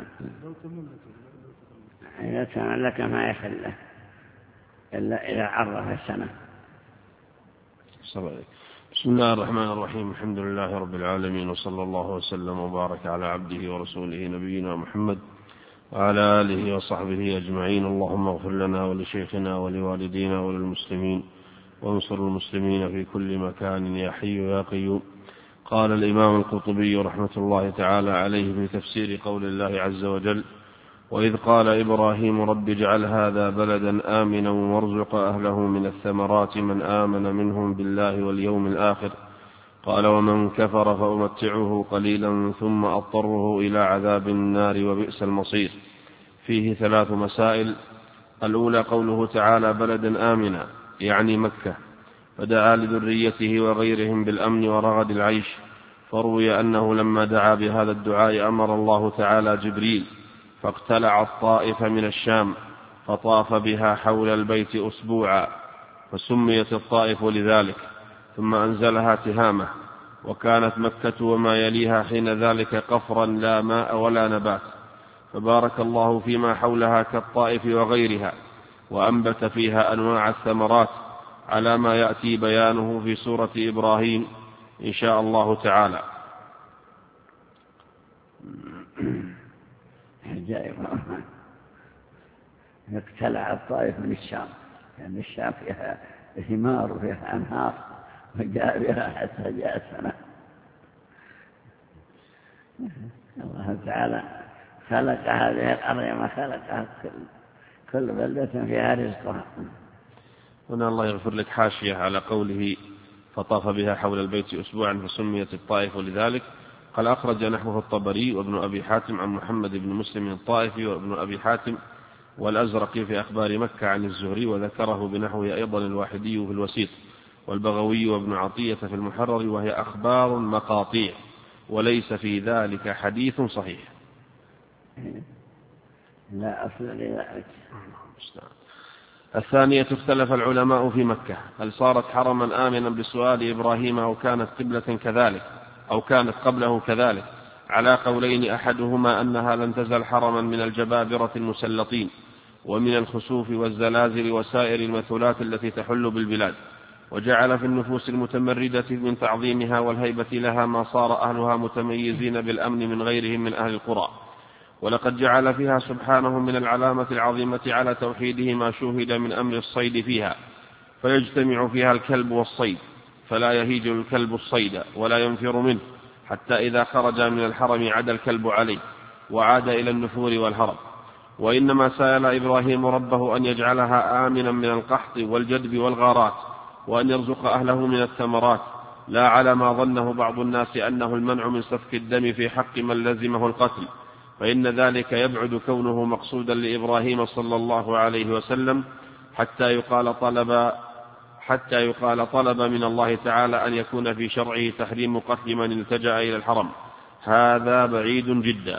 إذا تملك ما يحله إلا إذا عرف السنة. بسم الله الرحمن الرحيم. الحمد لله رب العالمين، وصلى الله وسلم وبارك على عبده ورسوله نبينا محمد وعلى آله وصحبه أجمعين. اللهم اغفر لنا ولشيخنا ولوالدينا وللمسلمين وانصر المسلمين في كل مكان يا حي يا قيوم. قال الإمام القرطبي رحمة الله تعالى عليه في تفسير قول الله عز وجل: وإذ قال إبراهيم رب اجعل هذا بلدا آمنا وارزق أهله من الثمرات من آمن منهم بالله واليوم الآخر قال ومن كفر فأمتعه قليلا ثم أضطره إلى عذاب النار وبئس المصير. فيه ثلاث مسائل. الأولى قوله تعالى بلدا آمنا يعني مكة، فدعا لذريته وغيرهم بالأمن ورغد العيش، فروي أنه لما دعا بهذا الدعاء أمر الله تعالى جبريل فاقتلع الطائف من الشام فطاف بها حول البيت أسبوعا فسميت الطائف لذلك، ثم أنزلها تهامة، وكانت مكة وما يليها حين ذلك قفرا لا ماء ولا نبات، فبارك الله فيما حولها كالطائف وغيرها، وأنبت فيها أنواع الثمرات على ما يأتي بيانه في سورة إبراهيم إن شاء الله تعالى. اقتلع الطائف من الشام، يعني الشام فيها ثمار وفيها أنهار، وجاء بها حتى جاء السنة. الله تعالى خلق هذه الأرض ما خلقها كل, كل بلدة فيها رزقها. هنا الله يغفر لك حاشية على قوله فطاف بها حول البيت أسبوعا فسميت الطائف لذلك. قال أخرج نحوه الطبري وابن أبي حاتم عن محمد بن مسلم الطائفي وابن أبي حاتم والأزرقي في أخبار مكة عن الزهري، وذكره بنحوه أيضا الواحدي في الوسيط والبغوي وابن عطية في المحرر، وهي أخبار مقاطيع وليس في ذلك حديث صحيح. لا أصل لذلك. الثانية اختلف العلماء في مكة هل صارت حرما آمنا بسؤال إبراهيم أو كانت قبلة كذلك أو كانت قبله كذلك، على قولين، أحدهما أنها لن تزل حرما من الجبابرة المسلطين ومن الخسوف والزلازل وسائر المثلات التي تحل بالبلاد، وجعل في النفوس المتمردة من تعظيمها والهيبة لها ما صار أهلها متميزين بالأمن من غيرهم من أهل القرى، ولقد جعل فيها سبحانه من العلامة العظيمة على توحيده ما شوهد من أمر الصيد فيها، فيجتمع فيها الكلب والصيد فلا يهيج الكلب الصيد ولا ينفر منه، حتى إذا خرج من الحرم عاد الكلب عليه وعاد إلى النفور والهرب. وإنما سأل إبراهيم ربه أن يجعلها آمنا من القحط والجدب والغارات، وأن يرزق أهله من الثمرات، لا على ما ظنه بعض الناس أنه المنع من سفك الدم في حق من لزمه القتل، فإن ذلك يبعد كونه مقصودا لإبراهيم صلى الله عليه وسلم حتى يقال طلب حتى يقال طلب من الله تعالى أن يكون في شرعه تحريم قتل من التجأ إلى الحرم، هذا بعيد جدا.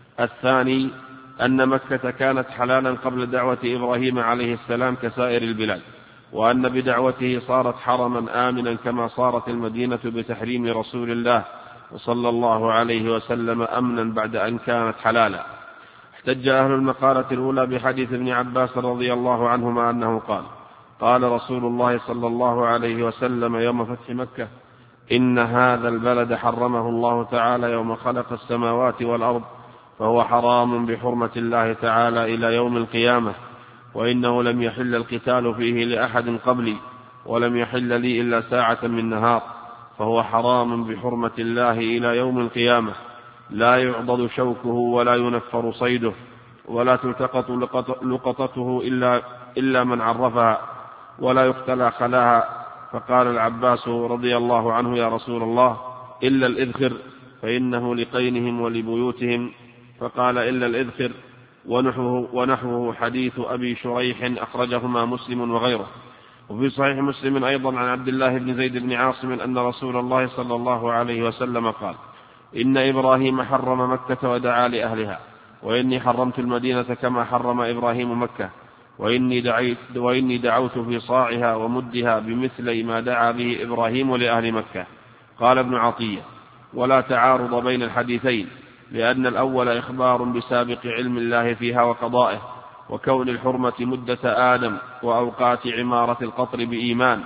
الثاني أن مكة كانت حلالا قبل دعوة إبراهيم عليه السلام كسائر البلاد، وأن بدعوته صارت حرما آمنا كما صارت المدينة بتحريم رسول الله صلى الله عليه وسلم أمنا بعد أن كانت حلالا. احتج أهل المقالة الأولى بحديث ابن عباس رضي الله عنهما أنه قال قال رسول الله صلى الله عليه وسلم يوم فتح مكة: إن هذا البلد حرمه الله تعالى يوم خلق السماوات والأرض، فهو حرام بحرمة الله تعالى إلى يوم القيامة، وإنه لم يحل القتال فيه لأحد قبلي، ولم يحل لي إلا ساعة من نهار، فهو حرام بحرمة الله إلى يوم القيامة، لا يعضد شوكه ولا ينفر صيده ولا تلتقط لقطته إلا, إلا من عرفها، ولا يقتلى خلاها. فقال العباس رضي الله عنه: يا رسول الله، إلا الإذخر فإنه لقينهم ولبيوتهم، فقال: إلا الإذخر. ونحوه, ونحوه حديث أبي شريح أخرجهما مسلم وغيره. وفي صحيح مسلم أيضا عن عبد الله بن زيد بن عاصم أن رسول الله صلى الله عليه وسلم قال: إن إبراهيم حرم مكة ودعا لأهلها، وإني حرمت المدينة كما حرم إبراهيم مكة، وإني, دعيت وإني دعوت في صاعها ومدها بمثل ما دعا به إبراهيم لأهل مكة. قال ابن عطية: ولا تعارض بين الحديثين، لأن الأول إخبار بسابق علم الله فيها وقضائه وكون الحرمة مدة آدم وأوقات عمارة القطر بإيمان،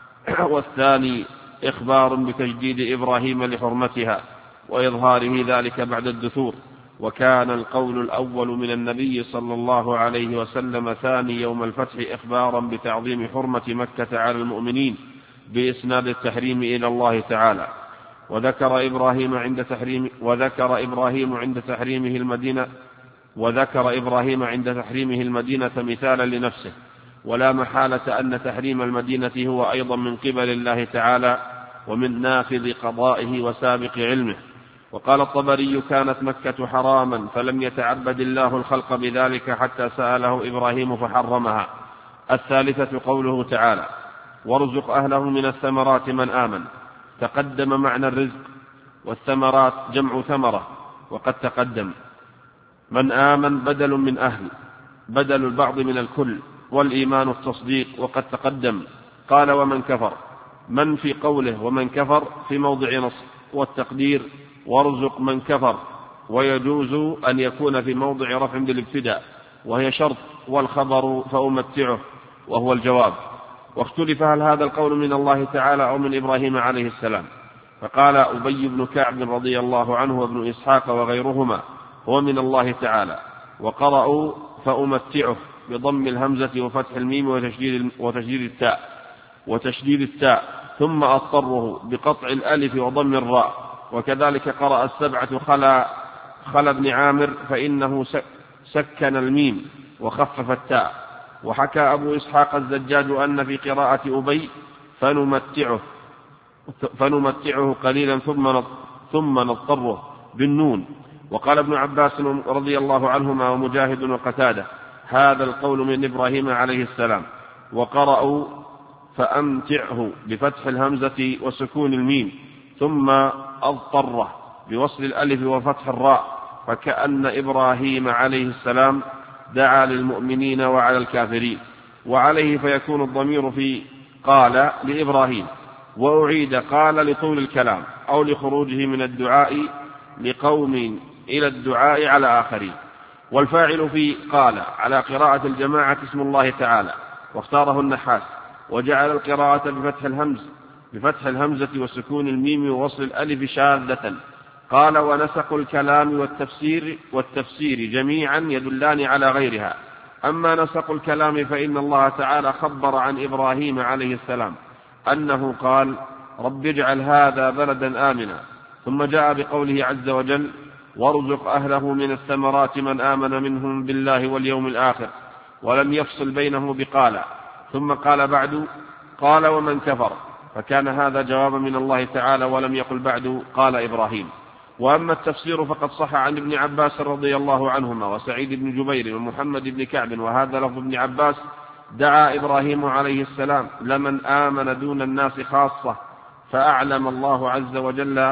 والثاني إخبار بتجديد إبراهيم لحرمتها وإظهاره ذلك بعد الدثور، وكان القول الأول من النبي صلى الله عليه وسلم ثاني يوم الفتح إخبارا بتعظيم حرمة مكة على المؤمنين بإسناد التحريم إلى الله تعالى. وذكر إبراهيم عند تحريم وذكر إبراهيم عند تحريمه المدينة وذكر إبراهيم عند تحريمه المدينة مثالا لنفسه، ولا محالة أن تحريم المدينة هو أيضا من قبل الله تعالى ومن نافذ قضائه وسابق علمه. وقال الطبري: كانت مكة حراما فلم يتعبد الله الخلق بذلك حتى سأله إبراهيم فحرمها. الثالثة قوله تعالى: وارزق أهله من الثمرات من آمن. تقدم معنى الرزق، والثمرات جمع ثمرة وقد تقدم. من آمن بدل من أهل، بدل البعض من الكل، والإيمان التصديق وقد تقدم. قال: ومن كفر. من في قوله ومن كفر في موضع نصب، والتقدير وارزق من كفر، ويجوز أن يكون في موضع رفع بالابتداء وهي شرط، والخبر فأمتعه وهو الجواب. واختلف هل هذا القول من الله تعالى أو من إبراهيم عليه السلام، فقال أبي بن كعب رضي الله عنه وابن إسحاق وغيرهما: هو من الله تعالى. وقرأوا فأمتعه بضم الهمزة وفتح الميم وتشديد, وتشديد التاء وتشديد التاء ثم أضطره بقطع الألف وضم الراء. وكذلك قرأ السبعة خلا خلا بن عامر فإنه سكن الميم وخفف التاء. وحكى أبو إسحاق الزجاج أن في قراءة أبي فنمتعه فنمتعه قليلا ثم ثم نضطره بالنون. وقال ابن عباس رضي الله عنهما ومجاهد وقتادة: هذا القول من إبراهيم عليه السلام. وقرأوا فأمتعه بفتح الهمزة وسكون الميم ثم أضطره بوصل الألف وفتح الراء، فكأن إبراهيم عليه السلام دعا للمؤمنين وعلى الكافرين. وعليه فيكون الضمير في قال لإبراهيم، وأعيد قال لطول الكلام أو لخروجه من الدعاء لقوم إلى الدعاء على آخرين. والفاعل في قال على قراءة الجماعة اسم الله تعالى، واختاره النحاس، وجعل القراءة بفتح الهمز بفتح الهمزة وسكون الميم ووصل الألف شاذة. قال: ونسق الكلام والتفسير والتفسير جميعا يدلان على غيرها. أما نسق الكلام فإن الله تعالى خبر عن إبراهيم عليه السلام أنه قال: رب اجعل هذا بلدا آمنا، ثم جاء بقوله عز وجل: وارزق أهله من الثمرات من آمن منهم بالله واليوم الآخر، ولم يفصل بينه بقال. ثم قال بعد: قال ومن كفر، فكان هذا جوابا من الله تعالى، ولم يقل بعد قال إبراهيم. وأما التفسير فقد صح عن ابن عباس رضي الله عنهما وسعيد بن جبير ومحمد بن كعب، وهذا لفظ ابن عباس: دعا إبراهيم عليه السلام لمن آمن دون الناس خاصة، فأعلم الله عز وجل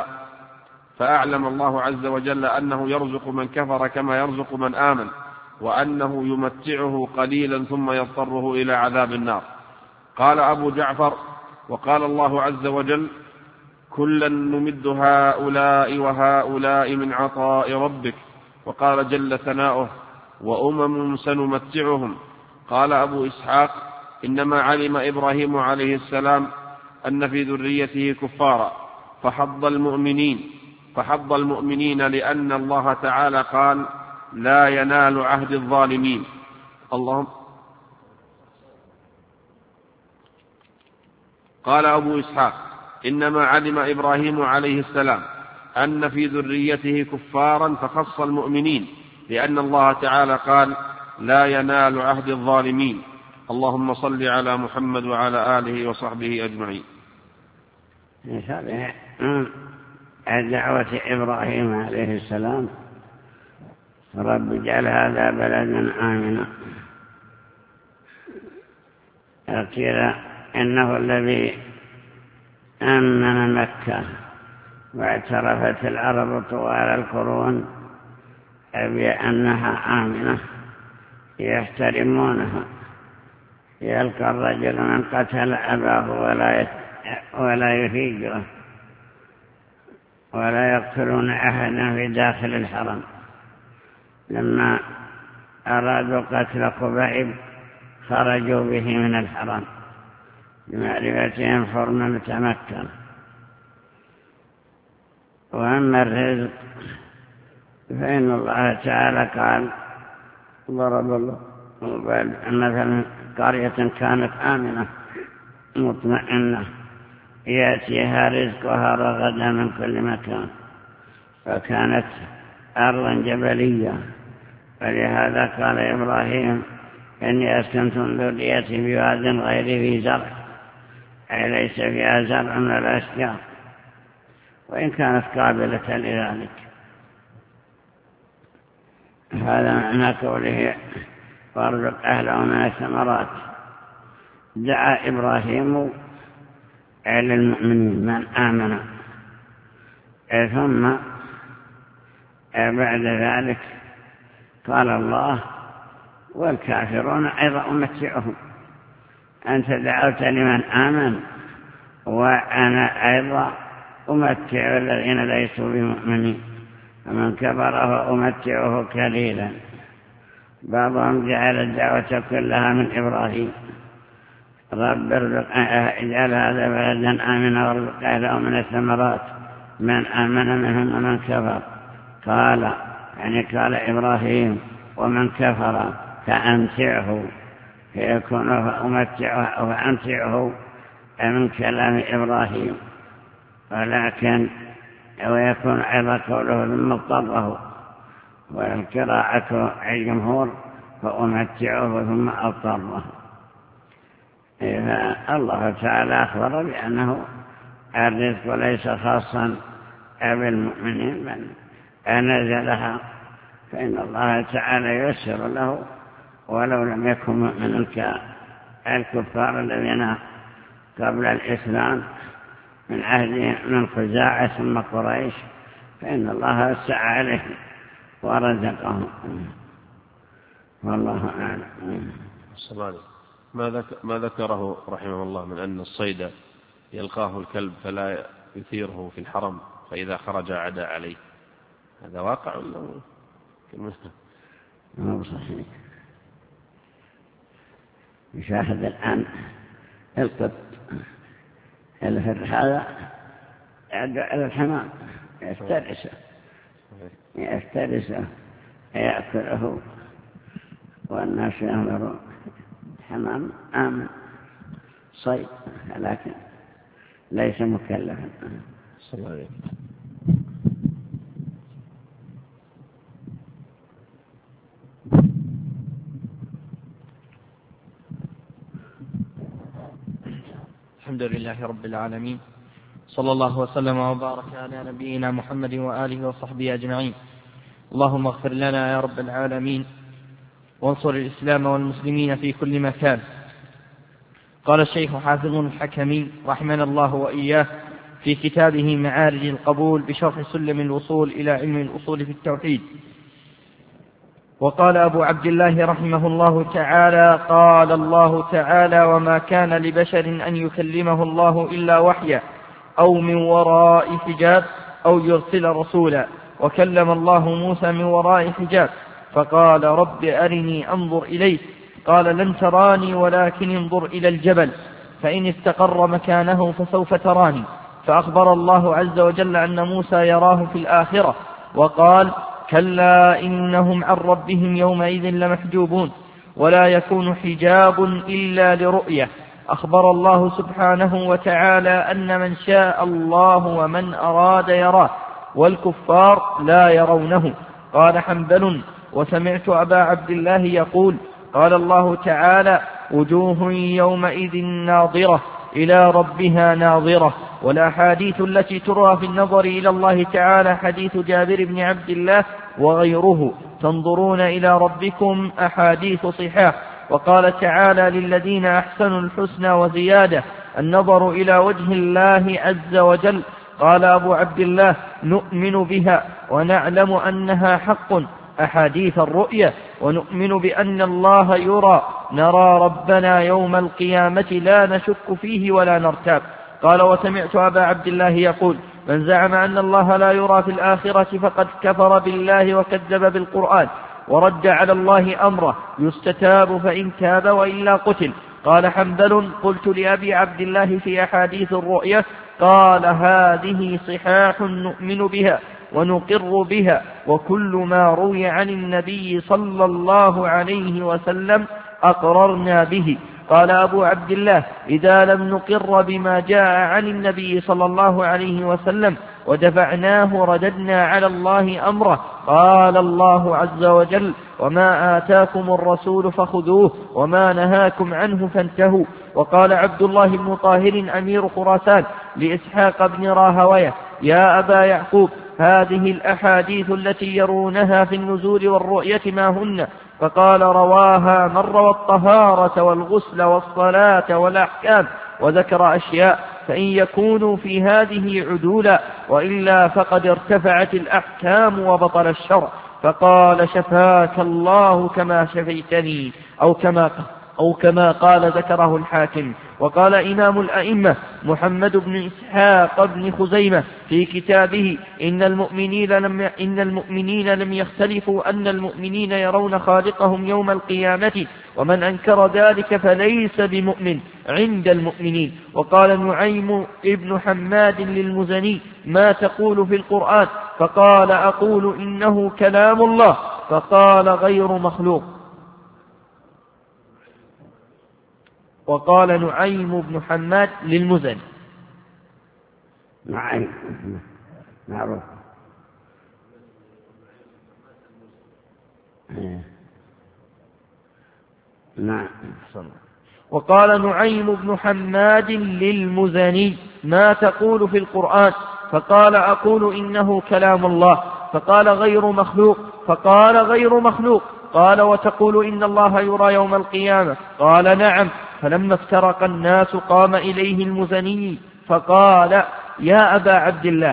فأعلم الله عز وجل أنه يرزق من كفر كما يرزق من آمن، وأنه يمتعه قليلا ثم يضطره إلى عذاب النار. قال أبو جعفر: وقال الله عز وجل: كلا نمد هؤلاء وهؤلاء من عطاء ربك. وقال جل ثناؤه: وأمم سنمتعهم. قال أبو إسحاق: إنما علم إبراهيم عليه السلام أن في ذريته كفارا فحض المؤمنين فحض المؤمنين لأن الله تعالى قال: لا ينال عهد الظالمين. اللهم قال أبو إسحاق: إنما علم إبراهيم عليه السلام أن في ذريته كفارا فخص المؤمنين لأن الله تعالى قال: لا ينال عهد الظالمين. اللهم صل على محمد وعلى آله وصحبه أجمعين. هذه دعوة إبراهيم عليه السلام: رب اجعل هذا بلدا آمنا. قيل إنه الذي أمن مكة، واعترفت العرب طوال القرون بأنها آمنة، يحترمونها. يلقى الرجل من قتل أباه ولا ولا يهيجه، ولا يقتلون أحدا في داخل الحرم. لما أرادوا قتل خبيب خرجوا به من الحرم لمعرفتهم حرمة مكة. وأما الرزق فإن الله تعالى قال ضرب الله مثلا قرية كانت آمنة مطمئنة يأتيها رزقها رغدا من كل مكان فكانت أرضا جبلية فلهذا قال إبراهيم إني أسكنت من ذريتي بواد غير ذي زرع أي ليس فيها زرع ولا أشجار وإن كانت قابلة لذلك. هذا معنى قوله وارزق أهله من الثمرات. دعا إبراهيم إلى المؤمنين من آمن ثم بعد ذلك قال الله والكافرون أيضا أمتعهم أنت دعوت لمن آمن وأنا أيضا أمتع الذين ليسوا بمؤمنين فمن كفر فأمتعه قليلا. بعضهم جعل الدعوة كلها من إبراهيم رب اجعل هذا بلدا آمنا وارزق أهله من الثمرات من آمن منهم ومن كفر قال يعني قال إبراهيم ومن كفر فأمتعه فيكون فأمتعه فأمتعه من كلام إبراهيم ولكن ويكون أيضا قوله ثم اضطره والقراءة الجمهور فأمتعه ثم اضطره. الله تعالى أخبر بأنه الرزق ليس خاصا بالمؤمنين بل نزلها فإن الله تعالى ييسر له ولو لم يكن مؤمنا كالكفار الذين قبل الإسلام من عهد من خزاعة ثم قريش فإن الله وسع عليهم ورزقهم والله أعلم. ما ذكره رحمه الله من أن الصيد يلقاه الكلب فلا يثيره في الحرم فإذا خرج عدا عليه هذا واقع ولا ما صحيح؟ يشاهد الآن القط الفر هذا يدعو على الحمام يفترسه يفترسه يأكله والناس ينظرون الحمام آمن صيد لكن ليس مكلفا. صلى الله عليه وسلم. الحمد لله رب العالمين صلى الله وسلم وبارك على نبينا محمد وآله وصحبه أجمعين. اللهم اغفر لنا يا رب العالمين وانصر الإسلام والمسلمين في كل مكان. قال الشيخ حافظ الحكمي رحمنا الله وإياه في كتابه معارج القبول بشرح سلم الوصول إلى علم الأصول في التوحيد. وقال أبو عبد الله رحمه الله تعالى قال الله تعالى وما كان لبشر أن يكلمه الله إلا وحيا أو من وراء حجاب أو يرسل رسولا وكلم الله موسى من وراء حجاب فقال رب أرني أنظر إليك قال لن تراني ولكن انظر إلى الجبل فإن استقر مكانه فسوف تراني. فأخبر الله عز وجل أن موسى يراه في الآخرة وقال كلا إنهم عن ربهم يومئذ لمحجوبون ولا يكون حجاب إلا لرؤية. أخبر الله سبحانه وتعالى أن من شاء الله ومن أراد يراه والكفار لا يرونه. قال حنبل وسمعت أبا عبد الله يقول قال الله تعالى وجوه يومئذ ناظرة إلى ربها ناظرة. والأحاديث التي تروى في النظر إلى الله تعالى حديث جابر بن عبد الله وغيره تنظرون إلى ربكم أحاديث صحاح. وقال تعالى للذين أحسنوا الحسنى وزيادة النظر إلى وجه الله عز وجل. قال أبو عبد الله نؤمن بها ونعلم أنها حق أحاديث الرؤية ونؤمن بأن الله يرى نرى ربنا يوم القيامة لا نشك فيه ولا نرتاب. قال وسمعت أبا عبد الله يقول من زعم أن الله لا يرى في الآخرة فقد كفر بالله وكذب بالقرآن ورد على الله أمره يستتاب فإن تاب وإلا قتل. قال حنبل قلت لأبي عبد الله في أحاديث الرؤية قال هذه صحاح نؤمن بها ونقر بها، وكل ما روي عن النبي صلى الله عليه وسلم أقررنا به. قال أبو عبد الله: إذا لم نقر بما جاء عن النبي صلى الله عليه وسلم ودفعناه رددنا على الله أمره. قال الله عز وجل: وما آتاكم الرسول فخذوه وما نهاكم عنه فانتهوا. وقال عبد الله بن طاهر أمير خراسان لإسحاق بن راهويه: يا أبا يعقوب، هذه الأحاديث التي يرونها في النزول والرؤية ما هن؟ فقال: رواها من روى الطهارة والغسل والصلاة والأحكام، وذكر أشياء، فإن يكونوا في هذه عدولا، وإلا فقد ارتفعت الأحكام وبطل الشرع. فقال: شفاك الله كما شفيتني، أو كما أو كما قال، ذكره الحاكم. وقال إمام الأئمة محمد بن إسحاق بن خزيمة في كتابه: إن المؤمنين لم, إن المؤمنين لم يختلفوا أن المؤمنين يرون خالقهم يوم القيامة، ومن أنكر ذلك فليس بمؤمن عند المؤمنين. وقال نعيم ابن حماد للمزني: ما تقول في القرآن؟ فقال: أقول إنه كلام الله. فقال: غير مخلوق. وقال نعيم بن حماد للمزني. نعيم معروف. نعم. وقال نعيم بن حماد للمزني: ما تقول في القرآن؟ فقال: أقول إنه كلام الله. فقال: غير مخلوق. فقال: غير مخلوق. قال: وتقول إن الله يرى يوم القيامة؟ قال: نعم. فلما افترق الناس قام إليه المزني فقال: يا أبا عبد الله،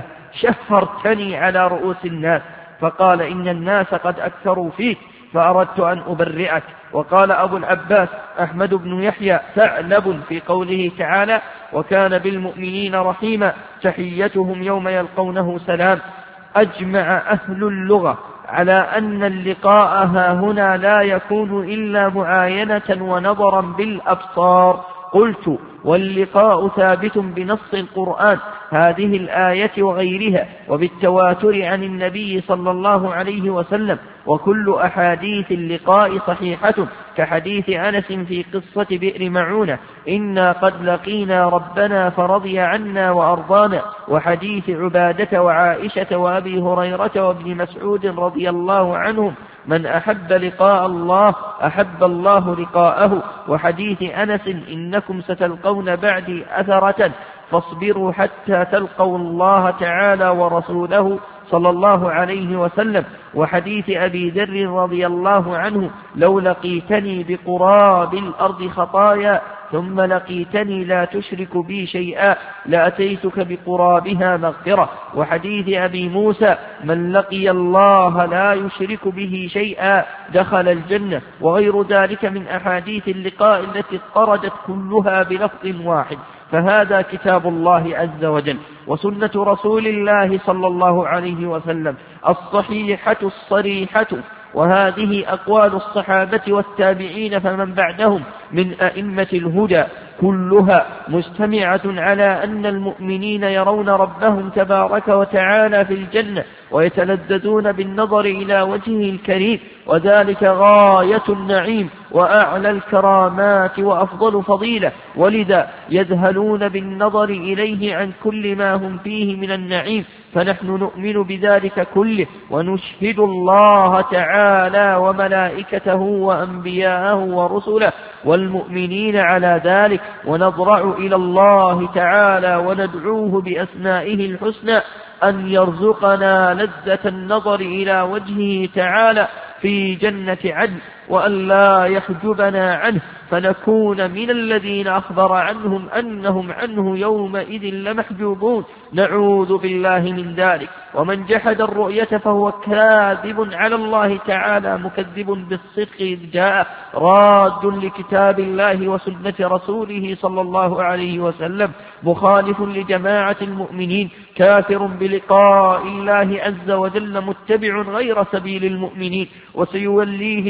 شفرتني على رؤوس الناس. فقال: إن الناس قد أكثروا فيك فأردت أن أبرئك. وقال أبو العباس أحمد بن يحيى ثعلب في قوله تعالى: وكان بالمؤمنين رحيما، تحيتهم يوم يلقونه سلام. أجمع أهل اللغة على أن اللقاء ها هنا لا يكون إلا معاينة ونظرا بالأبصار. قلت: واللقاء ثابت بنص القرآن، هذه الآية وغيرها، وبالتواتر عن النبي صلى الله عليه وسلم. وكل أحاديث اللقاء صحيحة، كحديث أنس في قصة بئر معونة: إنا قد لقينا ربنا فرضي عنا وأرضانا. وحديث عبادة وعائشة وأبي هريرة وابن مسعود رضي الله عنهم: من أحب لقاء الله أحب الله لقاءه. وحديث أنس: إنكم ستلقون بعدي أثرة فاصبروا حتى تلقوا الله تعالى ورسوله صلى الله عليه وسلم. وحديث أبي ذر رضي الله عنه: لو لقيتني بقراب الأرض خطايا ثم لقيتني لا تشرك بي شيئا لأتيتك بقرابها مغفرة. وحديث أبي موسى: من لقي الله لا يشرك به شيئا دخل الجنة. وغير ذلك من أحاديث اللقاء التي اضطردت كلها بلفظ واحد. فهذا كتاب الله عز وجل، وسنة رسول الله صلى الله عليه وسلم الصحيحة الصريحة، وهذه أقوال الصحابة والتابعين فمن بعدهم من أئمة الهدى، كلها مجتمعة على أن المؤمنين يرون ربهم تبارك وتعالى في الجنة ويتلذذون بالنظر إلى وجهه الكريم، وذلك غاية النعيم وأعلى الكرامات وأفضل فضيلة. ولذا يذهلون بالنظر إليه عن كل ما هم فيه من النعيم. فنحن نؤمن بذلك كله، ونشهد الله تعالى وملائكته وأنبياءه ورسله والمؤمنين على ذلك، ونضرع إلى الله تعالى وندعوه بأسمائه الحسنى أن يرزقنا لذة النظر إلى وجهه تعالى في جنة عدن، وأن لا يحجبنا عنه فنكون من الذين أخبر عنهم أنهم عنه يومئذ لمحجوبون. نعوذ بالله من ذلك. ومن جحد الرؤية فهو كاذب على الله تعالى مكذب بالصدق إذ جاء، راد لكتاب الله وسنة رسوله صلى الله عليه وسلم، مخالف لجماعة المؤمنين، كافر بلقاء الله عز وجل، متبع غير سبيل المؤمنين. وسيوليه الله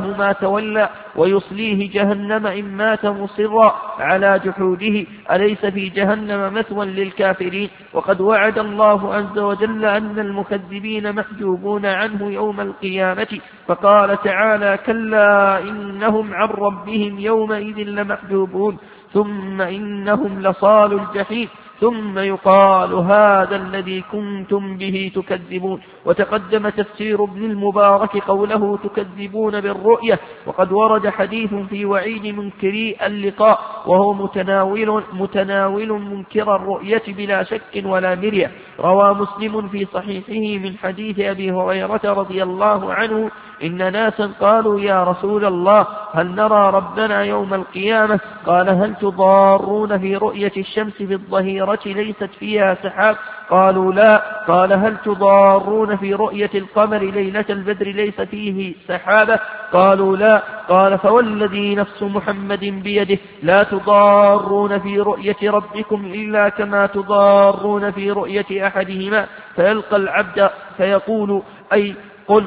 ويتولاه ما تولى ويصليه جهنم إن مات مصرا على جحوده، أليس في جهنم مثوى للكافرين؟ وقد وعد الله عز وجل أن المكذبين محجوبون عنه يوم القيامة، فقال تعالى: كلا إنهم عن ربهم يومئذ لمحجوبون ثم إنهم لصال الجحيم ثم يقال هذا الذي كنتم به تكذبون. وتقدم تفسير ابن المبارك قوله تكذبون بالرؤية، وقد ورد حديث في وعيد منكري اللقاء وهو متناول, متناول منكر الرؤية بلا شك ولا مرية. روى مسلم في صحيحه من حديث أبي هريرة رضي الله عنه إن ناسا قالوا: يا رسول الله، هل نرى ربنا يوم القيامة؟ قال: هل تضارون في رؤية الشمس في الظهيرة ليست فيها سحاب؟ قالوا: لا. قال: هل تضارون في رؤية القمر ليلة البدر ليس فيه سحابة؟ قالوا: لا. قال: فوالذي نفس محمد بيده لا تضارون في رؤية ربكم إلا كما تضارون في رؤية أحدهما، فيلقى العبد فيقول: أي قل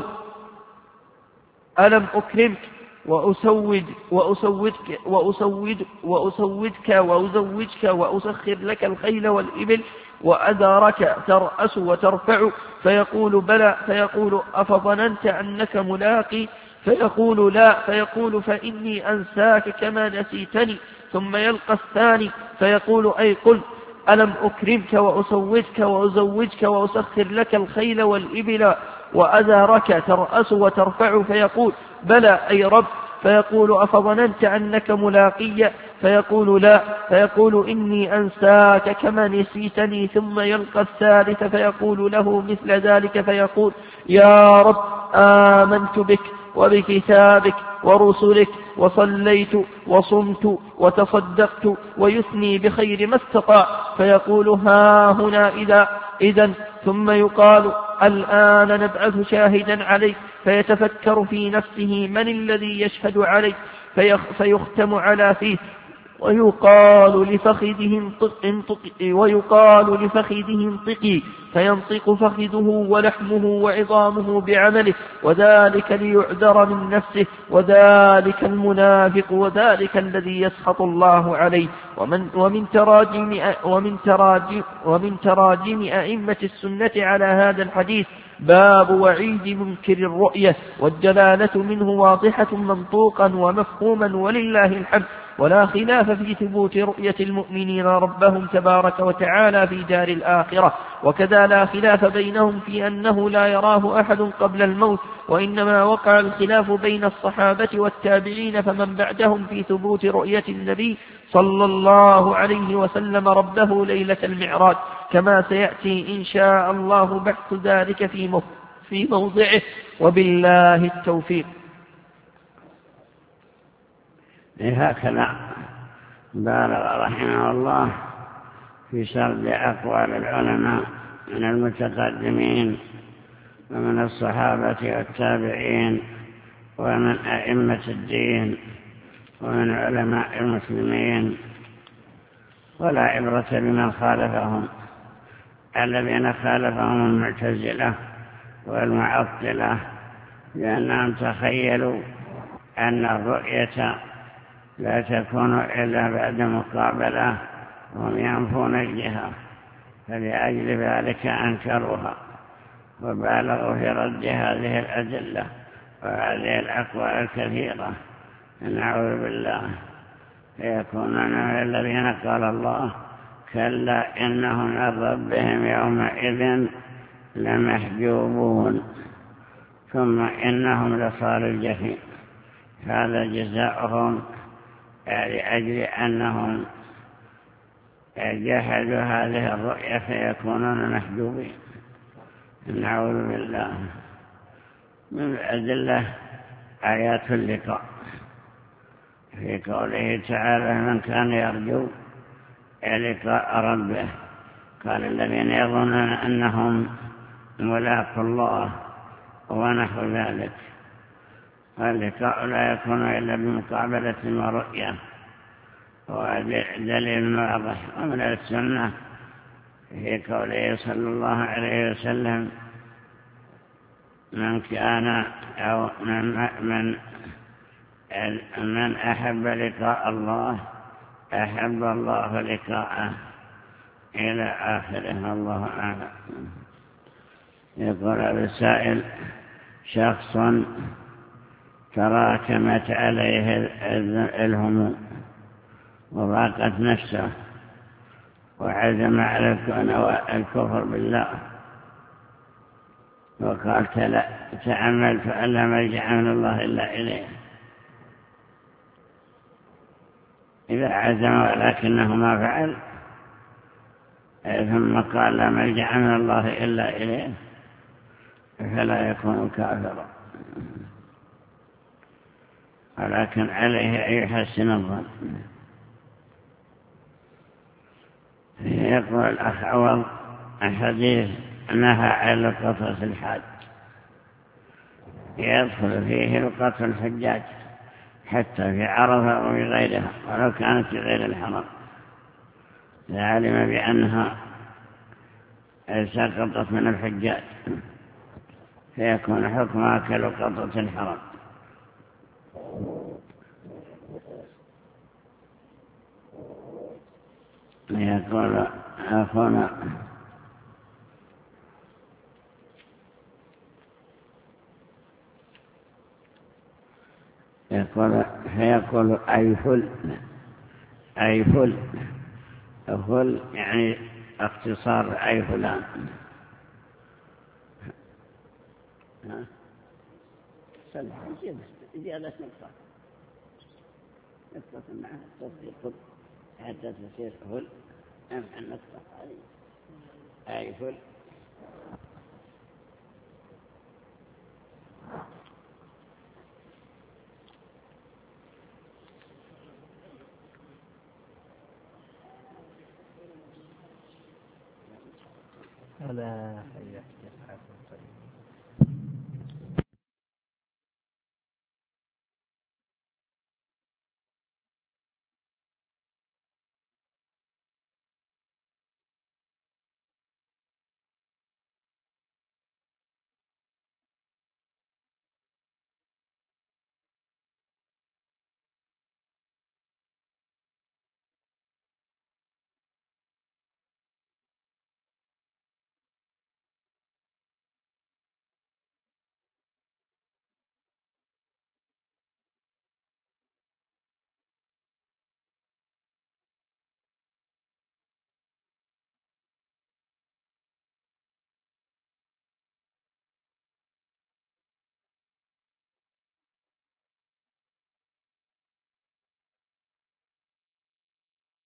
ألم أكرمك وأسود وأسودك وأسود وأسودك وأزوجك وأسخر لك الخيل والإبل وأذرك ترأس وترفع؟ فيقول: بلى. فيقول: أفظننت أنك ملاقي؟ فيقول: لا. فيقول: فإني أنساك كما نسيتني. ثم يلقى الثاني فيقول: أي قل ألم أكرمك وأسودك وأزوجك وأسخر لك الخيل والإبل وأذرك ترأس وترفع؟ فيقول: بلى أي رب. فيقول: أفظننت أنك ملاقي؟ فيقول: لا. فيقول: إني أنساك كما نسيتني. ثم يلقى الثالث فيقول له مثل ذلك فيقول: يا رب، آمنت بك وبكتابك ورسلك وصليت وصمت وتصدقت، ويثني بخير ما استطاع. فيقول: ها هنا إذا إذن. ثم يقال: الآن نبعث شاهدا عليك. فيتفكر في نفسه من الذي يشهد عليه، فيختم على فيه ويقال لفخذه انطق ويقال لفخذه انطقي، فينطق فخذه ولحمه وعظامه بعمله، وذلك ليعذر من نفسه، وذلك المنافق، وذلك الذي يسخط الله عليه. ومن, ومن, تراجم ومن, تراجم ومن تراجم أئمة السنة على هذا الحديث باب وعيد منكر الرؤية، والدلالة منه واضحة منطوقا ومفهوما ولله الحمد، ولا خلاف في ثبوت رؤية المؤمنين ربهم تبارك وتعالى في دار الآخرة، وكذا لا خلاف بينهم في أنه لا يراه أحد قبل الموت، وإنما وقع الخلاف بين الصحابة والتابعين فمن بعدهم في ثبوت رؤية النبي صلى الله عليه وسلم ربه ليلة المعراج، كما سيأتي إن شاء الله بحث ذلك في في موضعه، وبالله التوفيق. هكذا بالغ رحمه الله في سرد أقوال العلماء من المتقدمين ومن الصحابة والتابعين ومن أئمة الدين ومن علماء المسلمين، ولا عبرة بمن خالفهم، الذين خالفهم المعتزلة والمعطلة، لأنهم تخيلوا أن الرؤية لا تكون إلا بعد مقابلة، وهم ينفون الجهة، فلأجل ذلك أنكروها وبالغوا في رد هذه الأدلة وهذه الأقوال الكثيرة. نعوذ بالله، فيكونون من الذين قال الله: كلا إنهم من ربهم يومئذ لمحجوبون ثم إنهم لصال الجحيم. هذا جزاؤهم لأجل أنهم جحدوا هذه الرؤية فيكونون محجوبين. نعوذ بالله. من الأدلة آيات اللقاء في قوله تعالى: من كان يرجو لقاء ربه، قال الذين يظنون أنهم ملاقوا الله ونحو ذلك. واللقاء لا يكون إلا بمقابلة ورؤية، ودليل واضح. ومن السنة في قوله صلى الله عليه وسلم: من كان أو من, من من أحب لقاء الله أحب الله لقاءه إلى آخره. الله أعلم. يقول السائل: شخص تراكمت عليه الهموم وضاقت نفسه وعزم على الكفر بالله وقال: تأملت أن لا ملجأ من الله إلا إليه. إذا عزم ولكنه ما فعل ثم قال: لا ملجأ من الله إلا إليه، فلا يكون كافرا، ولكن عليه أن يحسن الظن. يقول الأخ عوض: الحديث نهى عن لقطة الحاج، يدخل فيه لقطة الحجاج حتى في عرفة أو في غيرها ولو كانت في غير الحرم، لعلم بأنها سقطت من الحجاج فيكون حكمها كلقطة الحرم. يقول أخونا: يقول فيقول أي فل أي فل فل يعني اختصار أي فلان. ها سلح زيادة نقطة نقطة معها تصديق حتى تصير فل أمع النقطة هذه أي فل. لا